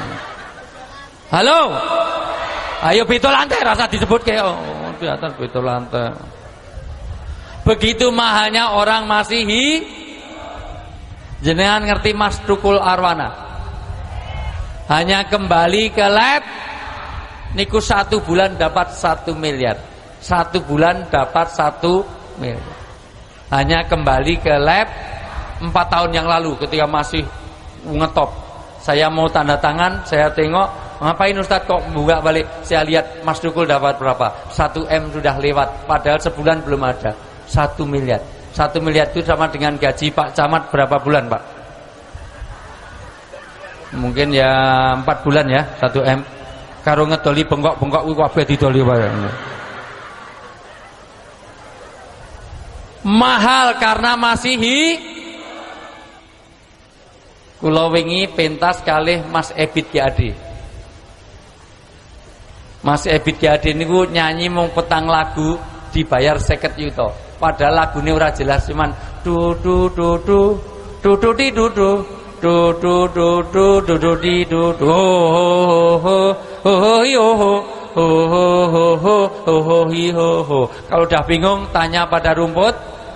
Halo. Ayo beda lantai, rasa disebut kayak di atas beda lantai. Begitu mahalnya orang masih jenengan ngerti Mas Tukul Arwana? Hanya kembali ke lab niku 1 bulan dapat 1 miliar. 1 bulan dapat 1 miliar. Hanya kembali ke lab 4 tahun yang lalu ketika masih ngetop. Saya mau tanda tangan, saya tengok, ngapain Ustadz kok buka balik? Saya lihat Mas Tukul dapat berapa? 1 M sudah lewat, padahal sebulan belum ada. 1 miliar. 1 miliar itu sama dengan gaji Pak Camat berapa bulan, Pak? Mungkin ya 4 bulan ya, 1 M. Karo ngedoli bengkok-bengkok kuwi kabeh didoli wae. Mahal karena masih kula wingi pentas kalih Mas Ebit GAD. Mas Ebit GAD niku nyanyi mung petang lagu dibayar 50 yuta. Padahal lagune ora jelas, cuman du du du du du du di du du du du du du du du di du du ho ho ho ho ho ho. Kalau udah bingung tanya pada rumput.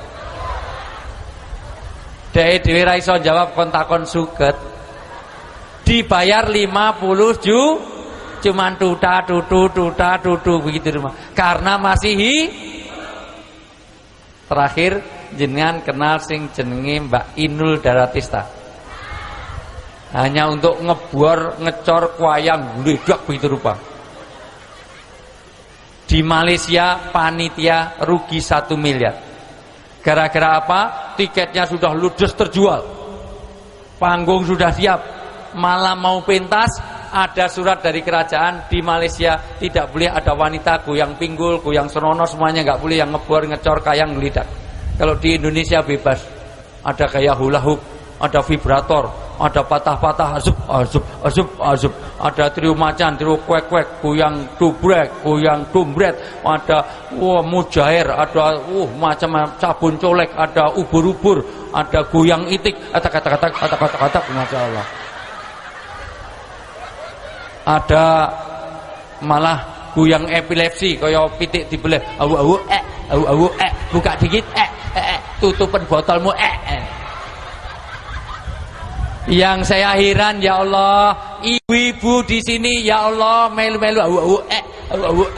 Dek dhewe ra iso jawab kontakon suket. Dibayar 50 juta cuman tuta begitu rumah. Karena masih terakhir jenengan kenal sing jenenge Mbak Inul Daratista. Hanya untuk ngebor ngecor wayang gledak begitu rupa. Di Malaysia panitia rugi 1 miliar. Gara-gara apa? Tiketnya sudah ludes terjual. Panggung sudah siap. Malam mau pentas, ada surat dari kerajaan di Malaysia tidak boleh ada wanita goyang pinggul, goyang senono, semuanya nggak boleh yang ngebor, ngecor, kayang, ngelidak. Kalau di Indonesia bebas. Ada kayak hula hoop, ada vibrator, ada patah-patah, azub, ada trio macan, trio kwek-kwek, goyang dubrek, goyang dumbret, ada mujair, ada macam sabun colek, ada ubur-ubur, ada goyang itik, kata-kata, Masya Allah. Ada malah goyang epilepsi kaya pitik dibelah, awu buka dikit, tutupan botolmu, Yang saya heran, ya Allah, ibu-ibu di sini, ya Allah, melu-melu awu.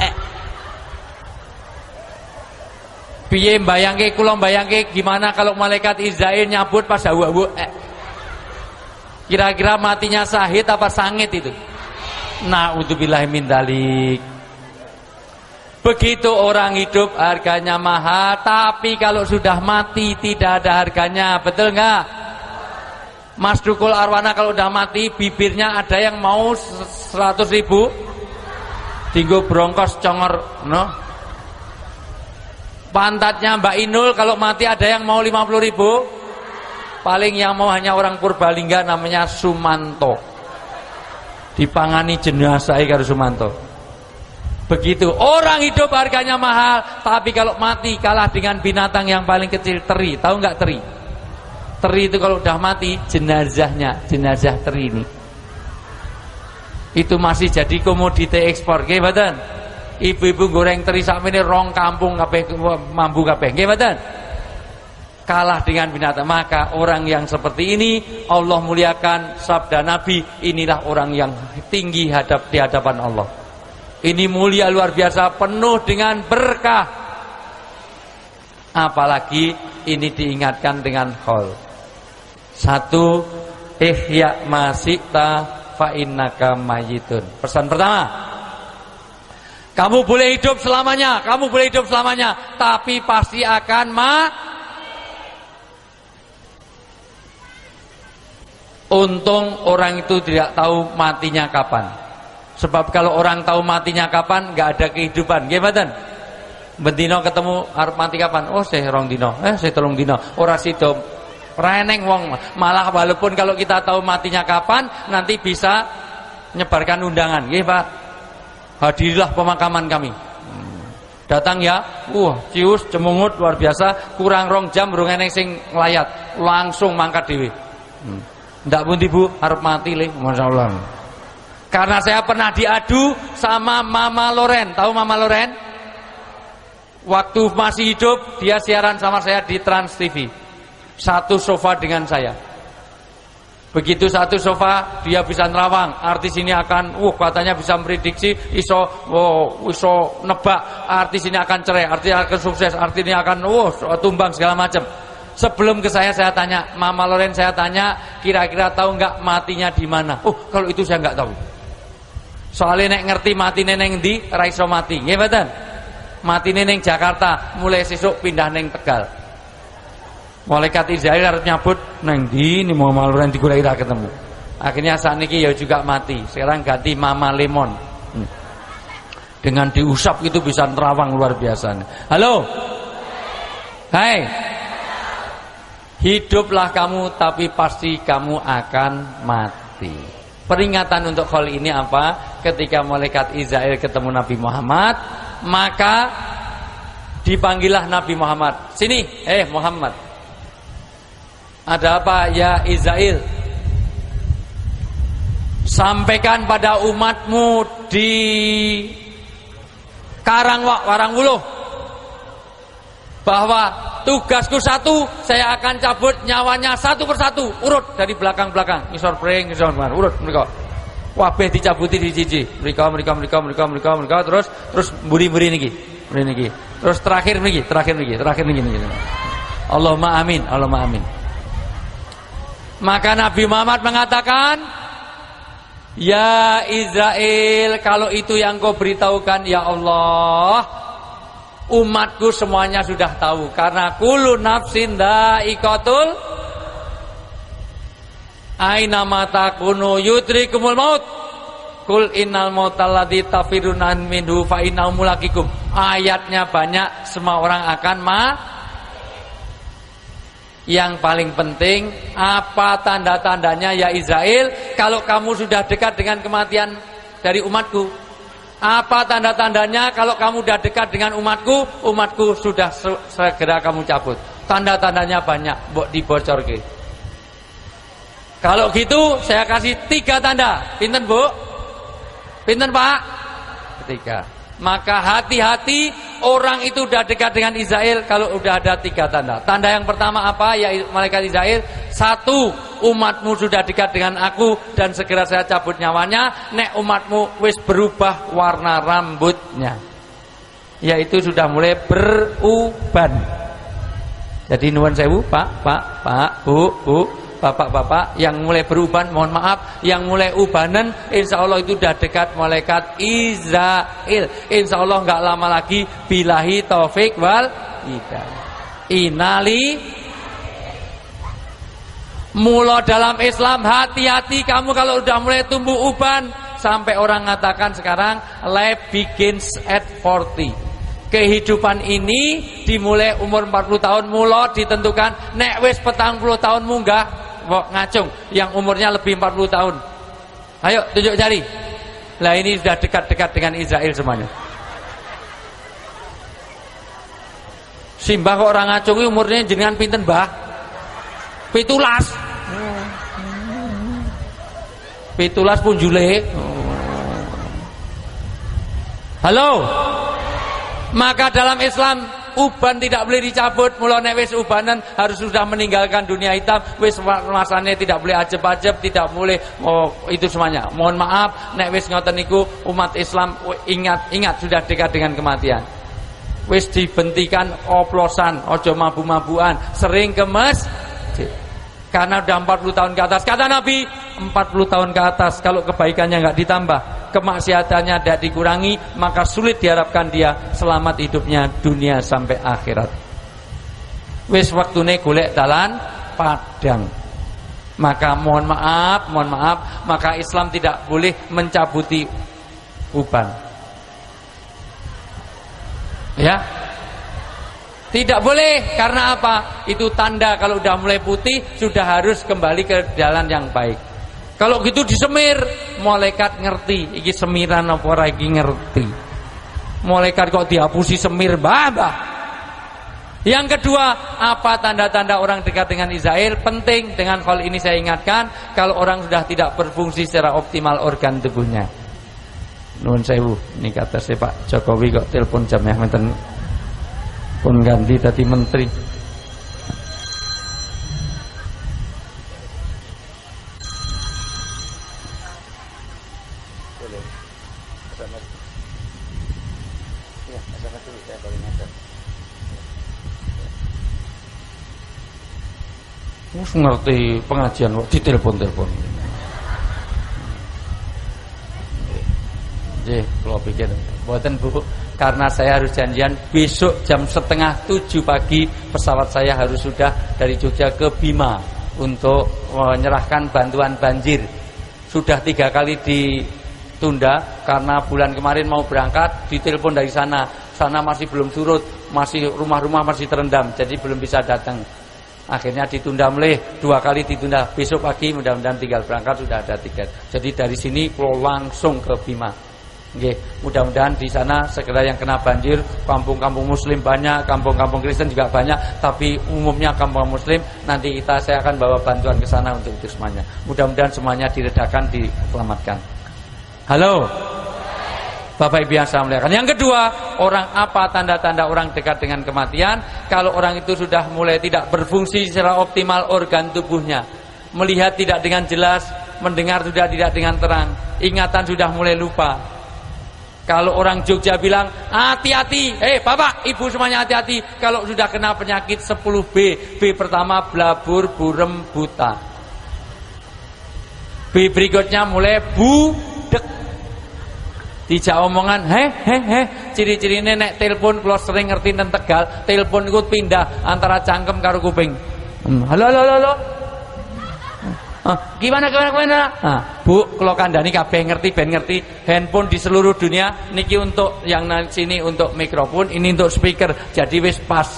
Piye mbayangke, kula mbayangke gimana kalau malaikat Israil nyabut pas awu. Kira-kira matinya sahid apa sangit itu? Na'udzubillahi min dzalik. Begitu orang hidup harganya mahal, tapi kalau sudah mati tidak ada harganya, betul enggak? Mas Dukul Arwana kalau udah mati bibirnya ada yang mau 100.000, tinggal brongkos congor, no? Pantatnya Mbak Inul kalau mati ada yang mau 50.000, paling yang mau hanya orang Purbalingga namanya Sumanto. Dipangani jenazah karo Sumanto. Begitu orang hidup harganya mahal, tapi kalau mati kalah dengan binatang yang paling kecil, teri. Tahu nggak teri? Teri itu kalau udah mati jenazah teri ini itu masih jadi komoditi ekspor, nggih mboten? Ibu-ibu goreng teri sakmene rong kampung kabeh mambu kabeh, nggih mboten? Kalah dengan binatang. Maka orang yang seperti ini Allah muliakan, sabda Nabi, inilah orang yang tinggi di hadapan Allah. Ini mulia luar biasa, penuh dengan berkah. Apalagi ini diingatkan dengan khol. 1, ihya masikta fa innaka mayyitun. Pesan pertama, kamu boleh hidup selamanya, tapi pasti akan Untung orang itu tidak tahu matinya kapan. Sebab kalau orang tahu matinya kapan, nggak ada kehidupan. Nggih mboten? Bendino ketemu arep mati kapan? Oh, saya 2 dino. Saya 3 dino. Ora sida. Reneng wong. Malah walaupun kalau kita tahu matinya kapan, nanti bisa nyebarkan undangan. Nggih, Pak. Hadirilah pemakaman kami. Datang ya. Cius cemungut luar biasa, kurang 2 jam urung eneng sing nglayat. Langsung mangkat dhewe. Ndak pun ibu harap mati le, Masya Allah. Karena saya pernah diadu sama Mama Loren. Tahu Mama Loren? Waktu masih hidup dia siaran sama saya di Trans TV. Satu sofa dengan saya. Begitu satu sofa dia bisa nerawang. Artis ini akan katanya bisa memprediksi, iso nebak artis ini akan cerai, artis akan sukses, artis ini akan tumbang segala macam. Sebelum ke saya tanya, Mama Loren saya tanya, kira-kira tahu nggak matinya di mana? Kalau itu saya nggak tahu. Soalnya nek ngerti mati neneng di, raiso mati. Nggih mboten? Mati neneng Jakarta, mulai sesuk pindah neng Tegal. Malaikat Israil harus nyabut neng di, ini Mama Loren digoleki ra ketemu. Akhirnya saat ini ya juga mati. Sekarang ganti Mama Lemon. Dengan diusap itu bisa nerawang luar biasa. Halo. Hai, hiduplah kamu tapi pasti kamu akan mati. Peringatan untuk hal ini apa? Ketika malaikat Israil ketemu Nabi Muhammad, maka dipanggillah Nabi Muhammad. Sini, Muhammad. Ada apa ya Israil? Sampaikan pada umatmu di Karangwuluh bahwa tugasku satu, saya akan cabut nyawanya satu persatu, urut dari belakang-belakang, ngisor pring, ngisor mana, urut mereka. Wabeh dicabuti di siji. Mereka terus mburi-mburi niki. Terus terakhir niki. Allahumma amin. Maka Nabi Muhammad mengatakan, ya Israel, kalau itu yang kau beritahukan ya Allah, umatku semuanya sudah tahu. Karena kullu nafsin dha'iqatul aina mata kunu yudrikumul maut. Kul innal mautal ladzi tafiruna minhu fa innahu mulaqikum. Ayatnya banyak, semua orang akan Yang paling penting, apa tanda-tandanya ya Israel kalau kamu sudah dekat dengan kematian dari umatku? Apa tanda-tandanya kalau kamu sudah dekat dengan umatku? Umatku sudah segera kamu cabut. Tanda-tandanya banyak, mbok dibocorke. Kalau gitu saya kasih 3 tanda. Pinten Bu? Pinten Pak? 3. Maka hati-hati orang itu sudah dekat dengan Israel kalau sudah ada 3 tanda. Tanda yang pertama apa? Ya malaikat Israel, 1, umatmu sudah dekat dengan aku dan segera saya cabut nyawanya. Nek umatmu wis berubah warna rambutnya, yaitu sudah mulai beruban. Jadi nuwun sewu Pak, Bu, Bapak-bapak yang mulai beruban, mohon maaf, yang mulai ubanan, insya Allah itu sudah dekat malaikat Israel. Insya Allah nggak lama lagi, billahi taufik wal hidayah. Inali mula dalam Islam, hati-hati kamu kalau udah mulai tumbuh uban. Sampai orang mengatakan sekarang life begins at 40. Kehidupan ini dimulai umur 40 tahun, mula ditentukan nek wis 40 tahun munggah ngacung yang umurnya lebih 40 tahun. Ayo tunjuk jari. Lah ini sudah dekat-dekat dengan Israel semuanya. Simbah kok orang ngacung umurnya jenengan pinten, Mbah? 17 pun jule. Halo. Maka dalam Islam uban tidak boleh dicabut. Mula nek wis ubanan harus sudah meninggalkan dunia hitam. Wis masane tidak boleh ajeb-ajeb, tidak boleh itu semuanya. Mohon maaf nek wis ngoten niku umat Islam ingat sudah dekat dengan kematian. Wis dibentikan oplosan, ojo mabu-mabuan, sering ke masjid. Karena udah 40 tahun ke atas. Kata Nabi, 40 tahun ke atas kalau kebaikannya enggak ditambah, kemaksiatannya tidak dikurangi, maka sulit diharapkan dia selamat hidupnya dunia sampai akhirat. Wis waktune golek dalan padang. Maka mohon maaf, maka Islam tidak boleh mencabuti uban. Ya. Tidak boleh, karena apa? Itu tanda kalau udah mulai putih sudah harus kembali ke jalan yang baik. Kalau gitu disemir, malaikat ngerti iki semiran apa ora iki ngerti. Malaikat kok dihapusi semir, Mbah. Yang kedua, apa tanda-tanda orang dekat dengan Israel? Penting, dengan hal ini saya ingatkan, kalau orang sudah tidak berfungsi secara optimal organ tubuhnya. Nuwun sewu, ini kata saya Pak Jokowi kok telepon jamnya menten pun ganti tadi menteri. Ngerti pengajian kok ditelepon-telepon. Nggih, kula pikir mboten Bu, karena saya harus janjian besok jam 6:30 pagi pesawat saya harus sudah dari Jogja ke Bima untuk menyerahkan bantuan banjir. Sudah 3 kali ditunda karena bulan kemarin mau berangkat ditelepon dari sana sana masih belum surut, masih rumah-rumah masih terendam, jadi belum bisa datang. Akhirnya ditunda meleh, 2 kali ditunda. Besok pagi mudah-mudahan tinggal berangkat sudah ada tiket. Jadi dari sini kalau langsung ke Bima. Nggih, mudah-mudahan di sana segera yang kena banjir, kampung-kampung muslim banyak, kampung-kampung Kristen juga banyak, tapi umumnya kampung muslim, nanti saya akan bawa bantuan ke sana untuk itu semuanya. Mudah-mudahan semuanya diredakan, diselamatkan. Halo. Bapak Ibu yang saya muliakan. Yang kedua, orang apa tanda-tanda orang dekat dengan kematian? Kalau orang itu sudah mulai tidak berfungsi secara optimal organ tubuhnya, melihat tidak dengan jelas, mendengar sudah tidak dengan terang, ingatan sudah mulai lupa. Kalau orang Jogja bilang, hati-hati, bapak, ibu semuanya hati-hati. Kalau sudah kena penyakit 10B. B pertama, blabur, burem, buta. B berikutnya mulai budek. Dijak omongan, ciri-cirine nek telepon, kalau sering ngerti dan Tegal, telepon ikut pindah antara cangkem karo kuping. Halo. Gimana? Bu, kalau kandani kabeh ngerti, ben ngerti. Handphone di seluruh dunia niki untuk yang sini untuk mikrofon, ini untuk speaker. Jadi wis pas.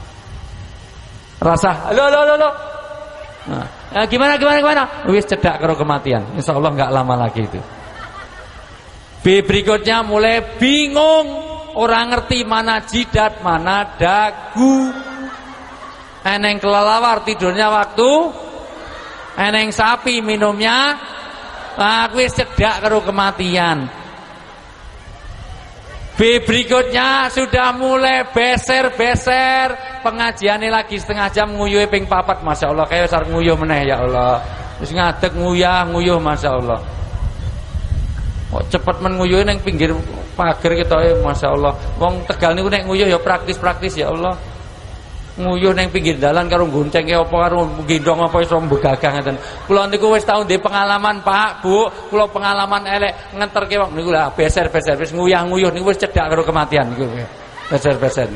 Rasa halo. Gimana? Wis cedak karo kematian. Insyaallah enggak lama lagi itu. B berikutnya mulai bingung, orang ngerti mana jidat, mana dagu. Eneng kelelawar tidurnya waktu, eneng sapi minumnya, wis cedak karo kematian. B berikutnya sudah mulai beser, pengajiannya lagi setengah jam nguyuh ping 4, Masya Allah, kayak besar nguyuh meneh ya Allah. Terus ngadeg nguyuh Masya Allah. Kok cepet men nguyuh nang pinggir pager ketoke Masya Allah. Wong Tegal niku nek nguyuh ya praktis ya Allah. Nguyuh nang pinggir dalan karo goncengke apa karo gendong apa iso begagang ngeten. Kula niku wis tau ndek pengalaman Pak, Bu, kula pengalaman elek ngenterke wong niku lah beser wis nguyuh niku wis cedak karo kematian niku. Beser.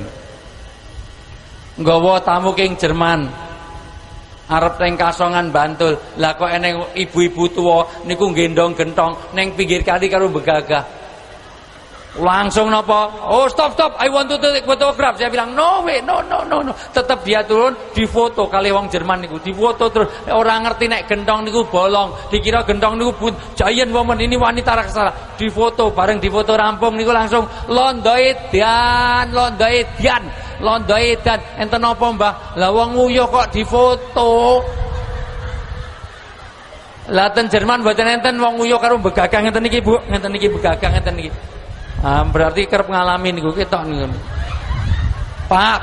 Nggawa tamu king Jerman. Arep teng Kasongan Bantul. Lah kok eneng ibu-ibu tua niku gendong gentong neng pinggir kali karo begagah. Langsung napa? Oh, stop, I want to take photograph. Saya bilang, no way, no. Tetap dia turun, difoto kali wong Jerman niku, difoto terus. Orang ngerti nek gentong niku bolong, dikira gentong niku giant woman, ini wanita raksasa. Difoto, bareng difoto rampung niku langsung londo edan. Enten apa, Mbah? Lah wong nguyuh kok difoto. Lah ten Jerman mboten enten wong nguyuh karo begagang ngenten iki, Bu. Ngenten iki begagang ngenten iki. Berarti kerep ngalami niku ketok niku. Pak.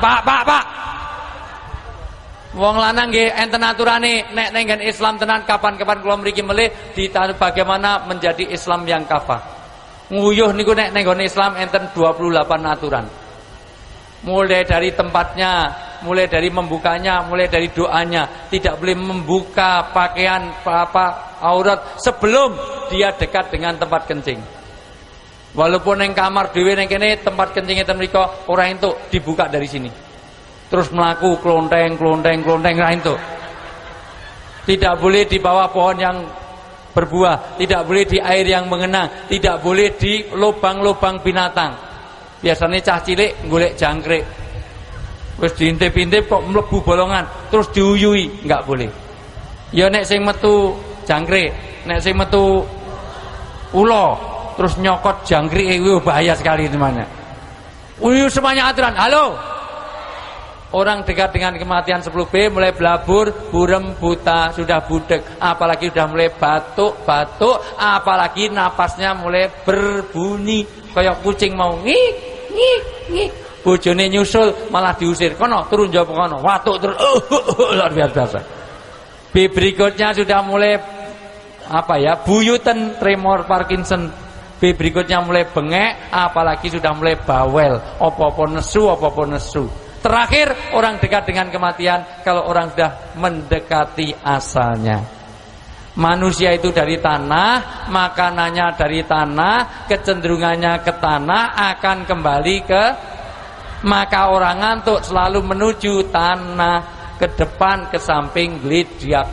Wong lanang nggih enten aturane nek nenggen Islam tenan kapan-kapan kula mriki melih ditanya bagaimana menjadi Islam yang kafah. Nguyuh niku nek nenggon Islam enten 28 aturan. Mulai dari tempatnya, mulai dari membukanya, mulai dari doanya. Tidak boleh membuka pakaian aurat sebelum dia dekat dengan tempat kencing. Walaupun yang kamar dhewe ning kene tempat kencing enten mriku ora entuk dibuka dari sini. Terus melaku klonteng ra entuk. Tidak boleh di bawah pohon yang berbuah, tidak boleh di air yang mengenang, tidak boleh di lubang-lubang binatang. Biasanya cah cilik golek jangkrik. Wis diintip-intip kok mlebu bolongan, terus diuyui, enggak boleh. Ya nek sing metu jangkrik, nek sing metu ula, terus nyokot jangkrik itu bahaya sekali temannya. Uyu semuanya aturan. Halo. Orang dekat dengan kematian 10B mulai blabur, burem, buta, sudah budek, apalagi sudah mulai batuk, apalagi napasnya mulai berbunyi kayak kucing mau ngik. Bojone nyusul malah diusir. Kono turun jawab kono, watuk terus luar biasa. B berikutnya sudah mulai buyutan, tremor, Parkinson. B berikutnya mulai bengek, apalagi sudah mulai bawel, apa-apa nesu. Terakhir, orang dekat dengan kematian kalau orang sudah mendekati asalnya. Manusia itu dari tanah, makanannya dari tanah, kecenderungannya ke tanah, akan kembali ke. Maka orang ngantuk selalu menuju tanah, ke depan, ke samping, glidiak.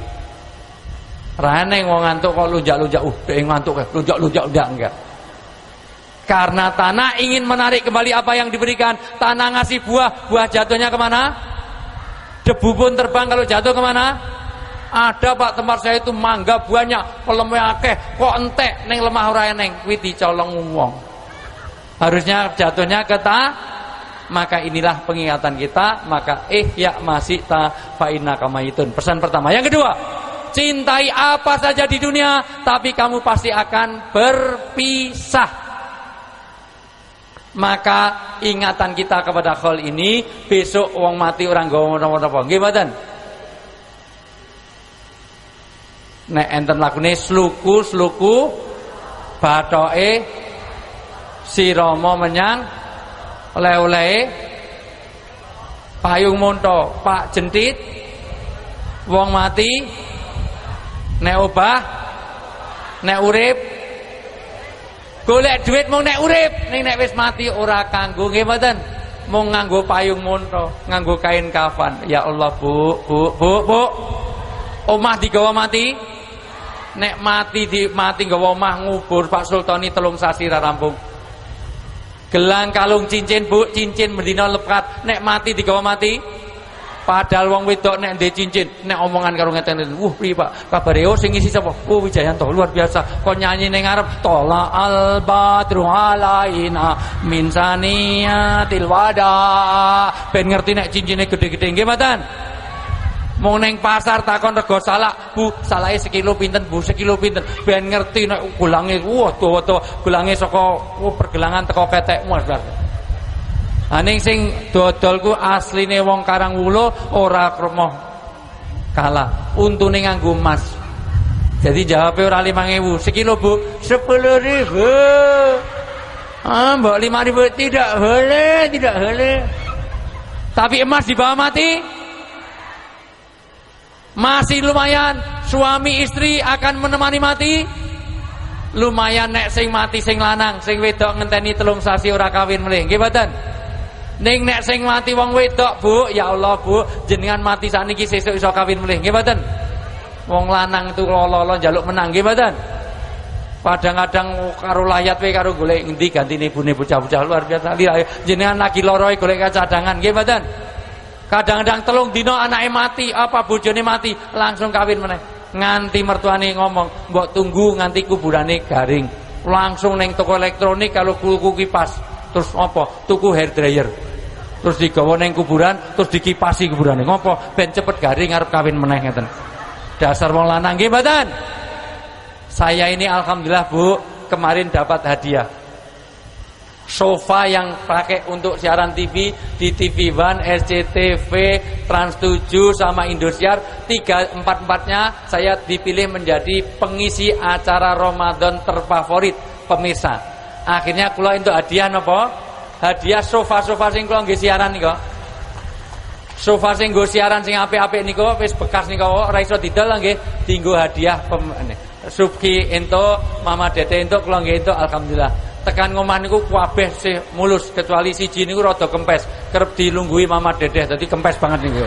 Raneng wong ngantuk kok lunjak-lunjak, ngantuk lunjak-lunjak enggak. Karena tanah ingin menarik kembali apa yang diberikan. Tanah ngasih buah, buah jatuhnya kemana? Debu pun terbang kalau jatuh kemana? Ada Pak tempat saya itu mangga buahnya peleme akeh, kok entek ning lemah ora eneng, kuwi dicolong wong. Harusnya jatuhnya ke maka inilah pengingatan kita, maka ihya masita fa innaka mayitun. Pesan pertama. Yang kedua, cintai apa saja di dunia, tapi kamu pasti akan berpisah. Maka ingatan kita kepada khol ini, besok wong mati orang nggawa napa-napa. Nggih mboten? Nek enten lakune sluku bathoke si Rama menyang oleh-olehe payung monto Pak Jentit wong mati nek obah nek urip golek duit mung nek urip ning nek wis mati ora kanggo nggih mboten mung nganggo payung monto nganggo kain kafan. Ya Allah Bu omah digawa mati nek mati nggawa omah ngubur Pak Sultani 3 sasi ra rampung. Gelang kalung cincin Bu, cincin mendina lepat nek mati digawa mati. Padahal wong wedok nek ndek cincin, nek omongan karo ngeten, piye Pak? Kabare sing ngisi sapa? Wijayanto, luar biasa. Kok nyanyi ning ngarep tola al badru alaina min saniyatil wada. Ben ngerti nek cincine gede-gede nggih mboten? Mau neng pasar takon rego salak, Bu, salake sekilo pinten, Bu, sekilo pinten. Ben ngerti nek gulange, dawa-dawa gulange saka pergelangan teko ketekmu. Ning sing dodol ku asline wong Karangwulo ora kremo kalah. Untune nganggo emas. Jadi jawabe ora 5.000, sekilo Bu, 10.000. Mbok 5.000 tidak boleh. Tapi emas dibawa mati. Masih lumayan, suami istri akan menemani mati. Lumayan nek sing mati sing lanang, sing wedok ngenteni 3 sasi ora kawin melih. Nggih mboten? Ning nek sing mati wong wedok, Bu, ya Allah Bu, jenengan mati sakniki sesuk iso kawin melih. Nggih mboten? Wong lanang itu lolo njaluk menang, nggih mboten? Kadang-kadang karo layat wae karo golek endi gantine ibune bocah-bocah luar biasa. Jenengan lagi loroe golek cadangan, nggih mboten? Kadang-kadang 3 dina anake mati, apa bojone mati, langsung kawin meneh. Nganti mertuane ngomong, "Mbok tunggu nganti kuburane garing." Langsung ning toko elektronik kalau tuku kipas, terus apa? Tuku hair dryer. Terus digawa ning kuburan, terus dikipasi kuburane. Ngopo? Ben cepet garing arep kawin meneh ngeten. Dasar wong lanang nggih mboten? Saya ini alhamdulillah Bu, kemarin dapat hadiah. Sofa yang pakai untuk siaran TV di TV One, SCTV, Trans 7 sama Indosiar 3-4-4-nya saya dipilih menjadi pengisi acara Ramadan terfavorit pemirsa. Akhirnya kula entuk hadiah napa? Hadiah sofa-sofa sing kula nggih siaran niku. Sofa sing nggo siaran sing apik-apik niku wis bekas niku ora iso didol nggih, dienggo hadiah Subki entuk, Mama Dede entuk, kula nggih entuk alhamdulillah. Tekan ngomah niku kabeh sih mulus kecuali siji niku rada kempes, kerep dilungguhi Mama Dedeh dadi kempes banget niku.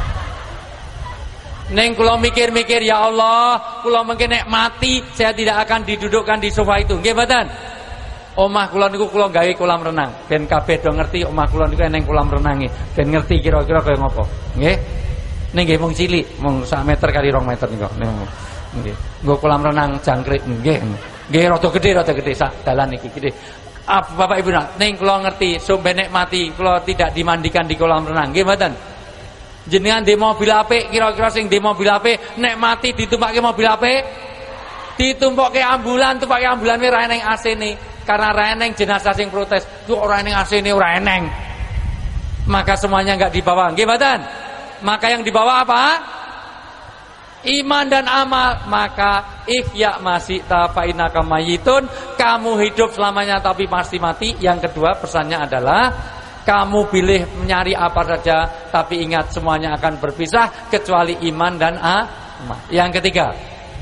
Neng kula mikir-mikir ya Allah, kula mungkin nek mati saya tidak akan didudukkan di sofa itu. Nggih mboten? Omah kula niku kula gawe kolam renang. Ben kabeh do ngerti omah kula niku eneng kolam renange. Ben ngerti kira-kira kaya ngopo. Nggih. Ning nggih mung cilik, mung 1 meter kali 2 meter niku. Nggih. Nggo kolam renang jangkrik nggih. Nggih rada gedhe sak dalan iki gede. Bapak Ibu ning kula ngerti sampe nek mati kula tidak dimandikan di kolam renang. Nggih mboten? Jenengan di mobil apik kira-kira sing di mobil apik nek mati ditumpakke mobil apik ditumpokke ambulan tumpake ambulan ora eneng AC-ne karena ora eneng jenazah sing protes. Tuh ora eneng AC-ne ora eneng. Maka semuanya enggak dibawa. Nggih mboten? Maka yang dibawa apa? Iman dan amal. Maka ihya masita fa innaka mayitun, kamu hidup selamanya tapi pasti mati. Yang kedua pesannya adalah kamu pilih mencari apa saja tapi ingat semuanya akan berpisah kecuali iman dan amal. Yang ketiga,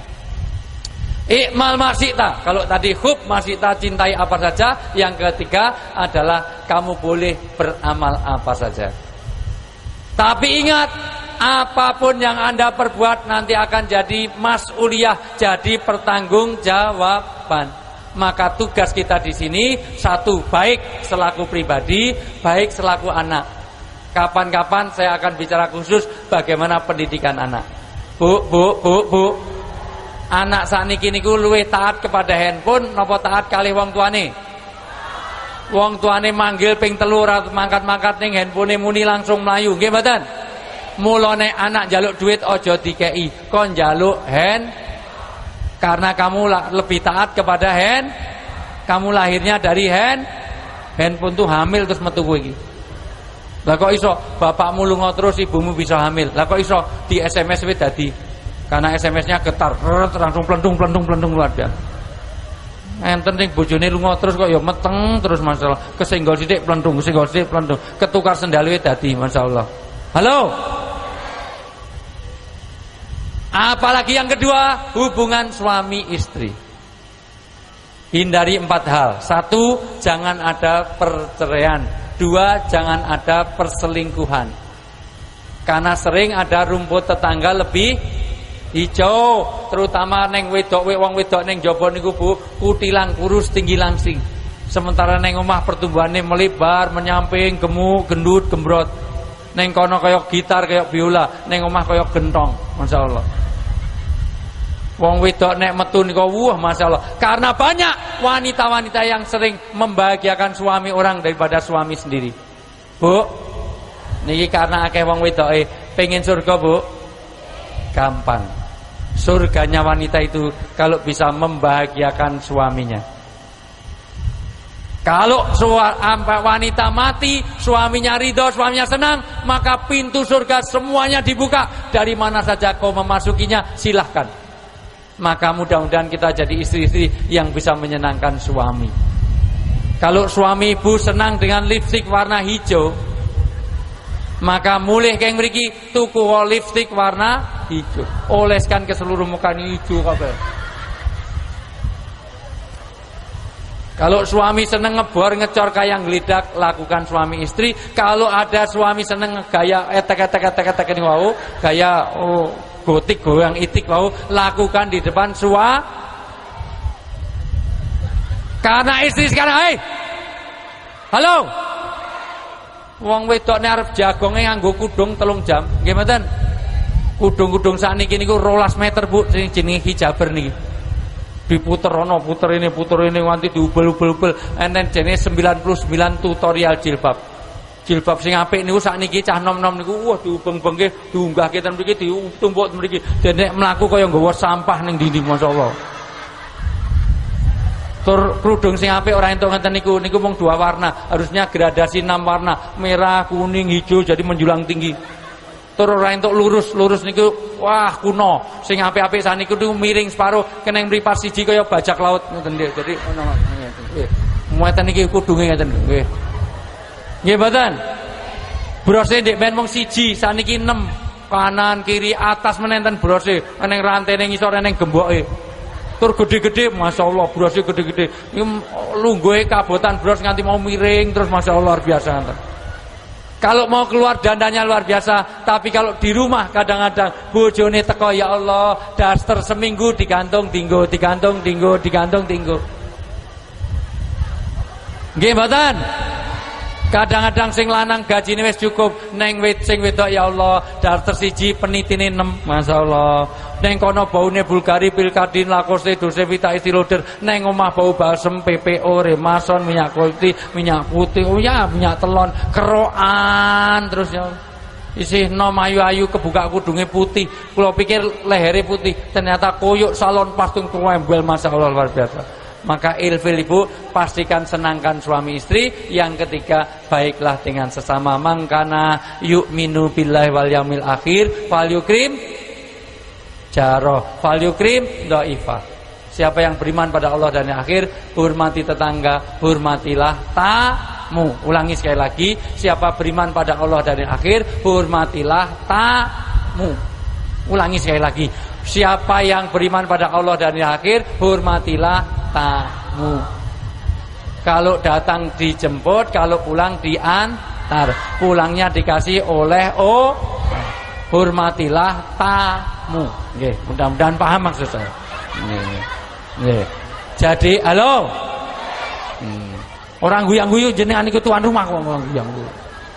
ikmal masita. Kalau tadi hub masita cintai apa saja, yang ketiga adalah kamu boleh beramal apa saja. Tapi ingat, apapun yang Anda perbuat nanti akan jadi mas'uliyah, jadi pertanggungjawaban. Maka tugas kita di sini satu, baik selaku pribadi, baik selaku anak. Kapan-kapan saya akan bicara khusus bagaimana pendidikan anak. Bu. Anak sakniki niku luwih taat kepada handphone napa taat kalih wong tuane? Wong tuane manggil ping 3 ora mangkat-mangkat ning handphone muni langsung mlayu, nggih mboten? Mulane anak njaluk duit aja dikei, kon njaluk karena kamu lebih taat kepada kamu lahirnya dari handphone tuh hamil terus metu kowe iki. Lah kok iso bapakmu lunga terus ibumu bisa hamil? Lah kok iso di SMS wis dadi? Karena SMS-nya getar, langsung plentung luar biasa. Enten ning bojone lunga terus kok ya meteng terus masalah. Kesenggol sithik plentung, ketukar sendal wis dadi masyaallah. Halo. Apalagi yang kedua, hubungan suami istri. Hindari 4 hal. 1, jangan ada perceraian. 2, jangan ada perselingkuhan. Karena sering ada rumput tetangga lebih hijau, terutama neng wong wedok neng jaba niku Bu, kutilang kurus tinggi langsing. Sementara neng omah pertumbuhannya melebar, menyamping, gemuk, gendut, gembrot. Neng kono kaya gitar, kaya biola, neng omah kaya gentong, masyaallah. Wong wedok nek metu niku wah masyaallah. Karena banyak wanita-wanita yang sering membahagiakan suami orang daripada suami sendiri. Bu, niki karena akeh wong wedoke pengen surga, Bu. Gampang. Surganya wanita itu kalau bisa membahagiakan suaminya. Kalau wanita mati, suaminya ridho, suaminya senang, maka pintu surga semuanya dibuka. Dari mana saja kau memasukinya, silahkan. Maka mudah-mudahan kita jadi istri-istri yang bisa menyenangkan suami. Kalau suami ibu senang dengan lipstik warna hijau, maka mulih keng mriki tuku lipstik warna hijau, oleskan ke seluruh muka hijau kabeh. Kalau suami seneng ngebor ngecor kaya ngelidak, lakukan suami istri. Kalau ada suami seneng gaya etek ini wau, gaya gotik goyang itik wau, lakukan di depan karena istri sekarang, halo. Wong wedok nek arep jagonge nganggo kudung 3 jam. Nggih mboten? Kudung-kudung sakniki niku 12 meter Bu, sing jenenge hijaber niki. Diputer ana, puter ini nganti diubel-ubel. Enten jenenge 99 tutorial jilbab. Jilbab sing apik niku sakniki cah nom-nom niku wah diubeng-bengke, diunggahke ten mriki, ditumpuk ten mriki. Dene mlaku kaya nggawa sampah ning dinding masyaallah. Tur kerudung sing apik ora entuk ngeten niku mung 2 warna, harusnya gradasi 6 warna, merah, kuning, hijau jadi menjulang tinggi. Tur ora entuk lurus niku wah kuno. Sing apik-apik saniku niku miring separo, kena mripat siji kaya bajak laut ngoten nggih. Jadi ngono nggih. Muatan niki kudunge ngeten nggih. Nggih mboten? Brose ndek men mung siji, saniki 6. Kanan, kiri, atas menenten brose, eneng rantene ngisor eneng gemboke. Tur gede-gede, masyaallah brosnya gede-gede. Ini lungguhe kabotan bros nganti mau miring terus masyaallah luar biasa. Kalau mau keluar dandanya luar biasa, tapi kalau di rumah kadang-kadang bojone teko ya Allah, daster seminggu digantung tinggo. Nggih mboten? Kadang-kadang sing lanang gajine wis cukup, neng sing wedok ya Allah, daster siji penitine 6, masyaallah. Neng kono baune Bulgari, Pilkadin, Lacoste, Dolce Vita, Estee Lauder. Neng omah bau balsem, PPO, Remason, minyak minyak putih, minyak telon, kerokan terus ya. Isih nom ayu-ayu kebuka kudunge putih. Kula pikir lehere putih, ternyata koyok salon pastung tuwembel, masyaallah luar biasa. Maka ilfil ibu, pastikan senangkan suami istri. Yang ketiga, baiklah dengan sesama. Mangkana yu'minu billahi wal yaumil akhir falyukrim jaroh, falyukrim dhaifah. Siapa yang beriman pada Allah dan yang akhir, hormati tetangga, hormatilah tamu. Ulangi sekali lagi, siapa beriman pada Allah dan yang akhir, hormatilah tamu. Ulangi sekali lagi, siapa yang beriman pada Allah dan yang akhir, hormatilah tamu. Kalau datang dijemput, kalau pulang diantar. Pulangnya dikasih oleh hormatilah tamu. Nggih, mudah-mudahan paham maksud saya. Nggih. Jadi halo. Orang guyang-guyu jenengan iku tuan rumah kok orang guyang-guyu.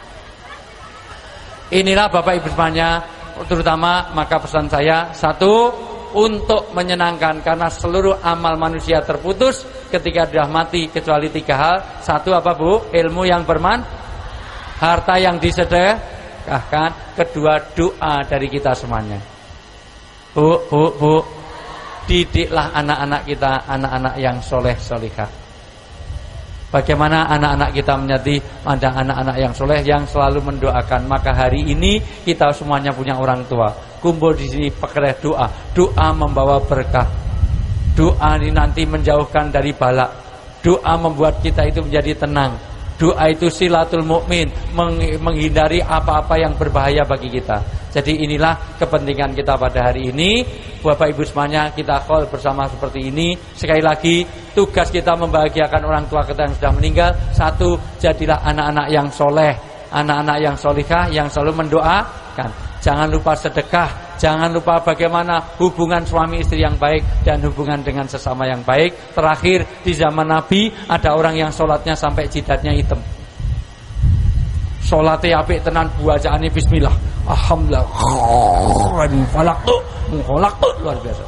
Inilah Bapak Ibu semuanya, terutama maka pesan saya satu, untuk menyenangkan karena seluruh amal manusia terputus ketika sudah mati kecuali 3 hal. Satu apa Bu? Ilmu yang harta yang disedekahkan. Kedua, doa dari kita semuanya. Bu, didiklah anak-anak kita, anak-anak yang soleh solihah. Bagaimana anak-anak kita menjadi ada anak-anak yang soleh yang selalu mendoakan. Maka hari ini kita semuanya punya orang tua. Kumpul di sini pakai doa. Doa membawa berkah. Doa ini nanti menjauhkan dari bala. Doa membuat kita itu menjadi tenang. Doa itu silatul mukmin, menghindari apa-apa yang berbahaya bagi kita. Jadi inilah kepentingan kita pada hari ini. Bapak Ibu semuanya, kita call bersama seperti ini. Sekali lagi, tugas kita membahagiakan orang tua kita yang sudah meninggal. Satu, jadilah anak-anak yang soleh, anak-anak yang solihah, yang selalu mendoakan. Jangan lupa sedekah, jangan lupa bagaimana hubungan suami istri yang baik dan hubungan dengan sesama yang baik. Terakhir, di zaman Nabi ada orang yang sholatnya sampai jidatnya hitam. Sholatnya apik tenan, bacaane bismillah. Alhamdulillah. Falaqtu, luar biasa.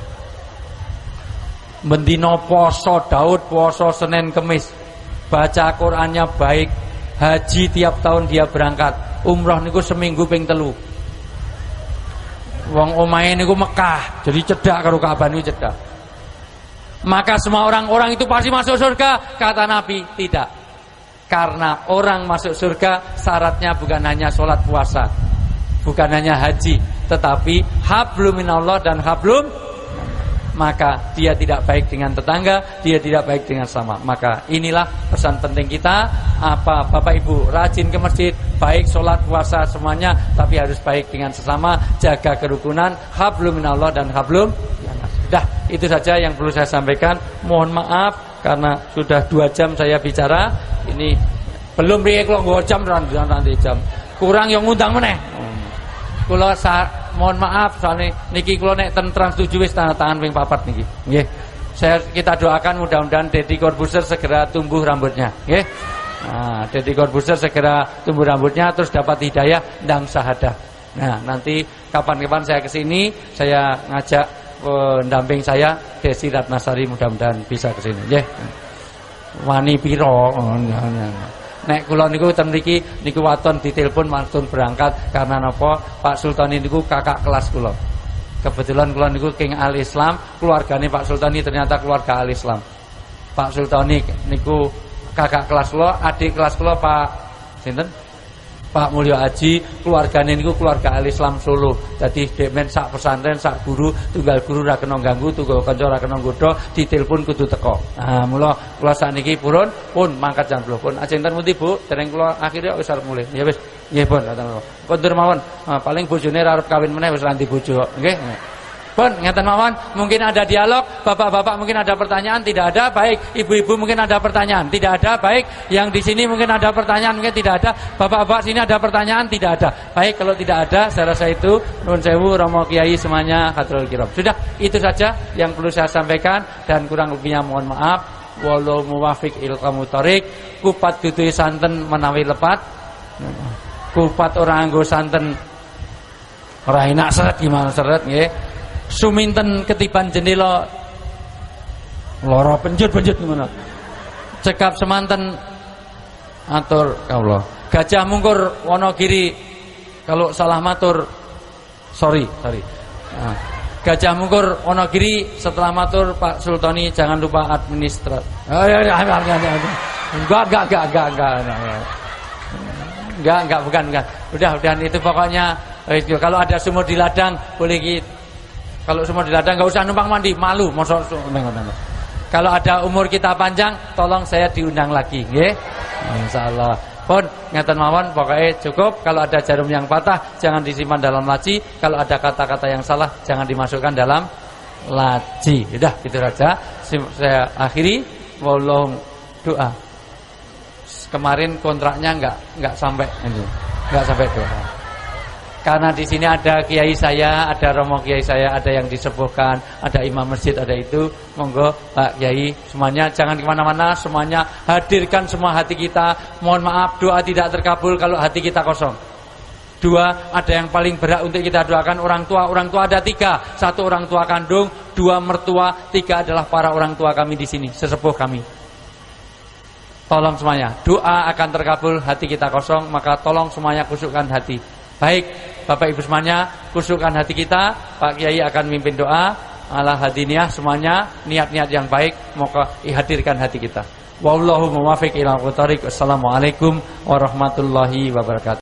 Bendino poso Daud, poso Senin Kemis. Baca Qur'annya baik. Haji tiap tahun dia berangkat. Umroh niku seminggu ping 3. Wong omahe niku Mekah, jadi cedak karo Ka'bah niku cedak. Maka semua orang-orang itu pasti masuk surga, kata Nabi. Tidak. Karena orang masuk surga syaratnya bukan hanya sholat puasa, bukan hanya haji, tetapi hablum minallah dan hablum. Maka dia tidak baik dengan tetangga, dia tidak baik dengan sama. Maka inilah pesan penting kita. Apa Bapak Ibu rajin ke masjid, baik sholat puasa semuanya, tapi harus baik dengan sesama, jaga kerukunan, hablum minallah dan hablum. Dah, itu saja yang perlu saya sampaikan. Mohon maaf karena sudah 2 jam saya bicara. Ini belum riye kula nggo jam nanti jam. Kurang yang ngundang meneh. Kula mohon maaf soalnya niki kula nek ten Trans 7 wis tanda tangan ping 4 niki. Nggih. Kita doakan mudah-mudahan Deddy Corbuzier segera tumbuh rambutnya, nggih. Nah, Deddy Corbuzier segera tumbuh rambutnya terus dapat hidayah dan syahadah. Nah, nanti kapan-kapan saya kesini, saya ngajak pendamping saya Desi Ratnasari, mudah-mudahan bisa kesini, nggih. Wani piro? Nek kula niku ten mriki niku waton ditelepon langsung berangkat karena napa? Pak Sultani niku kakak kelas kula. Kebetulan kula niku king al-Islam, keluargane Pak Sultani ternyata keluarga al-Islam. Pak Sultani niku kakak kelas kula, adik kelas kula Pak sinten? Pak Mulyo Aji, keluargane niku keluarga al-Islam Solo. Jadi dekmen sak pesantren, sak guru, tunggal guru ra kena ganggu, tunggal kanca ra kena nggodha, ditelepon kudu teko. Nah, mula kula sakniki pun mangkat jam 10 pun. Ajeng ten pundi Bu? Dereng kula akhire wis arep mulih. Ya wis, nggih pun. Kondur mawon. Paling bojone ra arep kawin meneh wis ranti bojo kok. Nggih. Pun ngeten mawon, mungkin ada dialog, bapak-bapak mungkin ada pertanyaan, tidak ada, baik. Ibu-ibu mungkin ada pertanyaan, tidak ada, baik. Yang di sini mungkin ada pertanyaan, mungkin tidak ada. Bapak-bapak sini ada pertanyaan, tidak ada. Baik, kalau tidak ada, saya rasa itu nuwun sewu Romo Kiai semuanya haturul kiram. Sudah, itu saja yang perlu saya sampaikan dan kurang lebihnya mohon maaf. Wallahu muwaffiq ilal thoriq. Kupat duduhe santen menawi lepat. Kupat orang nggo santen ora enak seret gimana seret nggih. Suminten ketiban jendela lara penjut-penjut ngono. Cekap semanten atur kawula. Gajah Mungkur Wonogiri kalau salah matur sorry. Nah, Gajah Mungkur Wonogiri setelah matur Pak Sultani jangan lupa administrat. Enggak, bukan. Udah itu pokoknya kalau ada sumur di ladang boleh gitu. Kalau semua di ladang nggak usah numpang mandi, malu. Kalau ada umur kita panjang, tolong saya diundang lagi, nggih. Insyaallah. Pun ngeten mawon, pokoknya cukup. Kalau ada jarum yang patah, jangan disimpan dalam laci. Kalau ada kata-kata yang salah, jangan dimasukkan dalam laci. Udah, gitu saja. Saya akhiri. Wallahu doa. Kemarin kontraknya nggak sampai ini, nggak sampai doa. Karena di sini ada kiai saya, ada romo kiai saya, ada yang disepuhkan, ada imam masjid, ada itu. Monggo Pak Kiai, semuanya jangan kemana-mana, semuanya hadirkan semua hati kita. Mohon maaf, doa tidak terkabul kalau hati kita kosong. Dua, ada yang paling berat untuk kita doakan orang tua. Orang tua ada 3, 1 orang tua kandung, 2 mertua, 3 adalah para orang tua kami di sini, sesepuh kami. Tolong semuanya, doa akan terkabul, hati kita kosong, maka tolong semuanya kusukkan hati. Baik, Bapak Ibu semuanya, kusukkan hati kita. Pak Kiai akan mimpin doa ala hadiniyah, semuanya niat-niat yang baik, moga hadirkan hati kita. Wallahu muwaffiq ila aqwamit thoriq. Wassalamualaikum warahmatullahi wabarakatuh.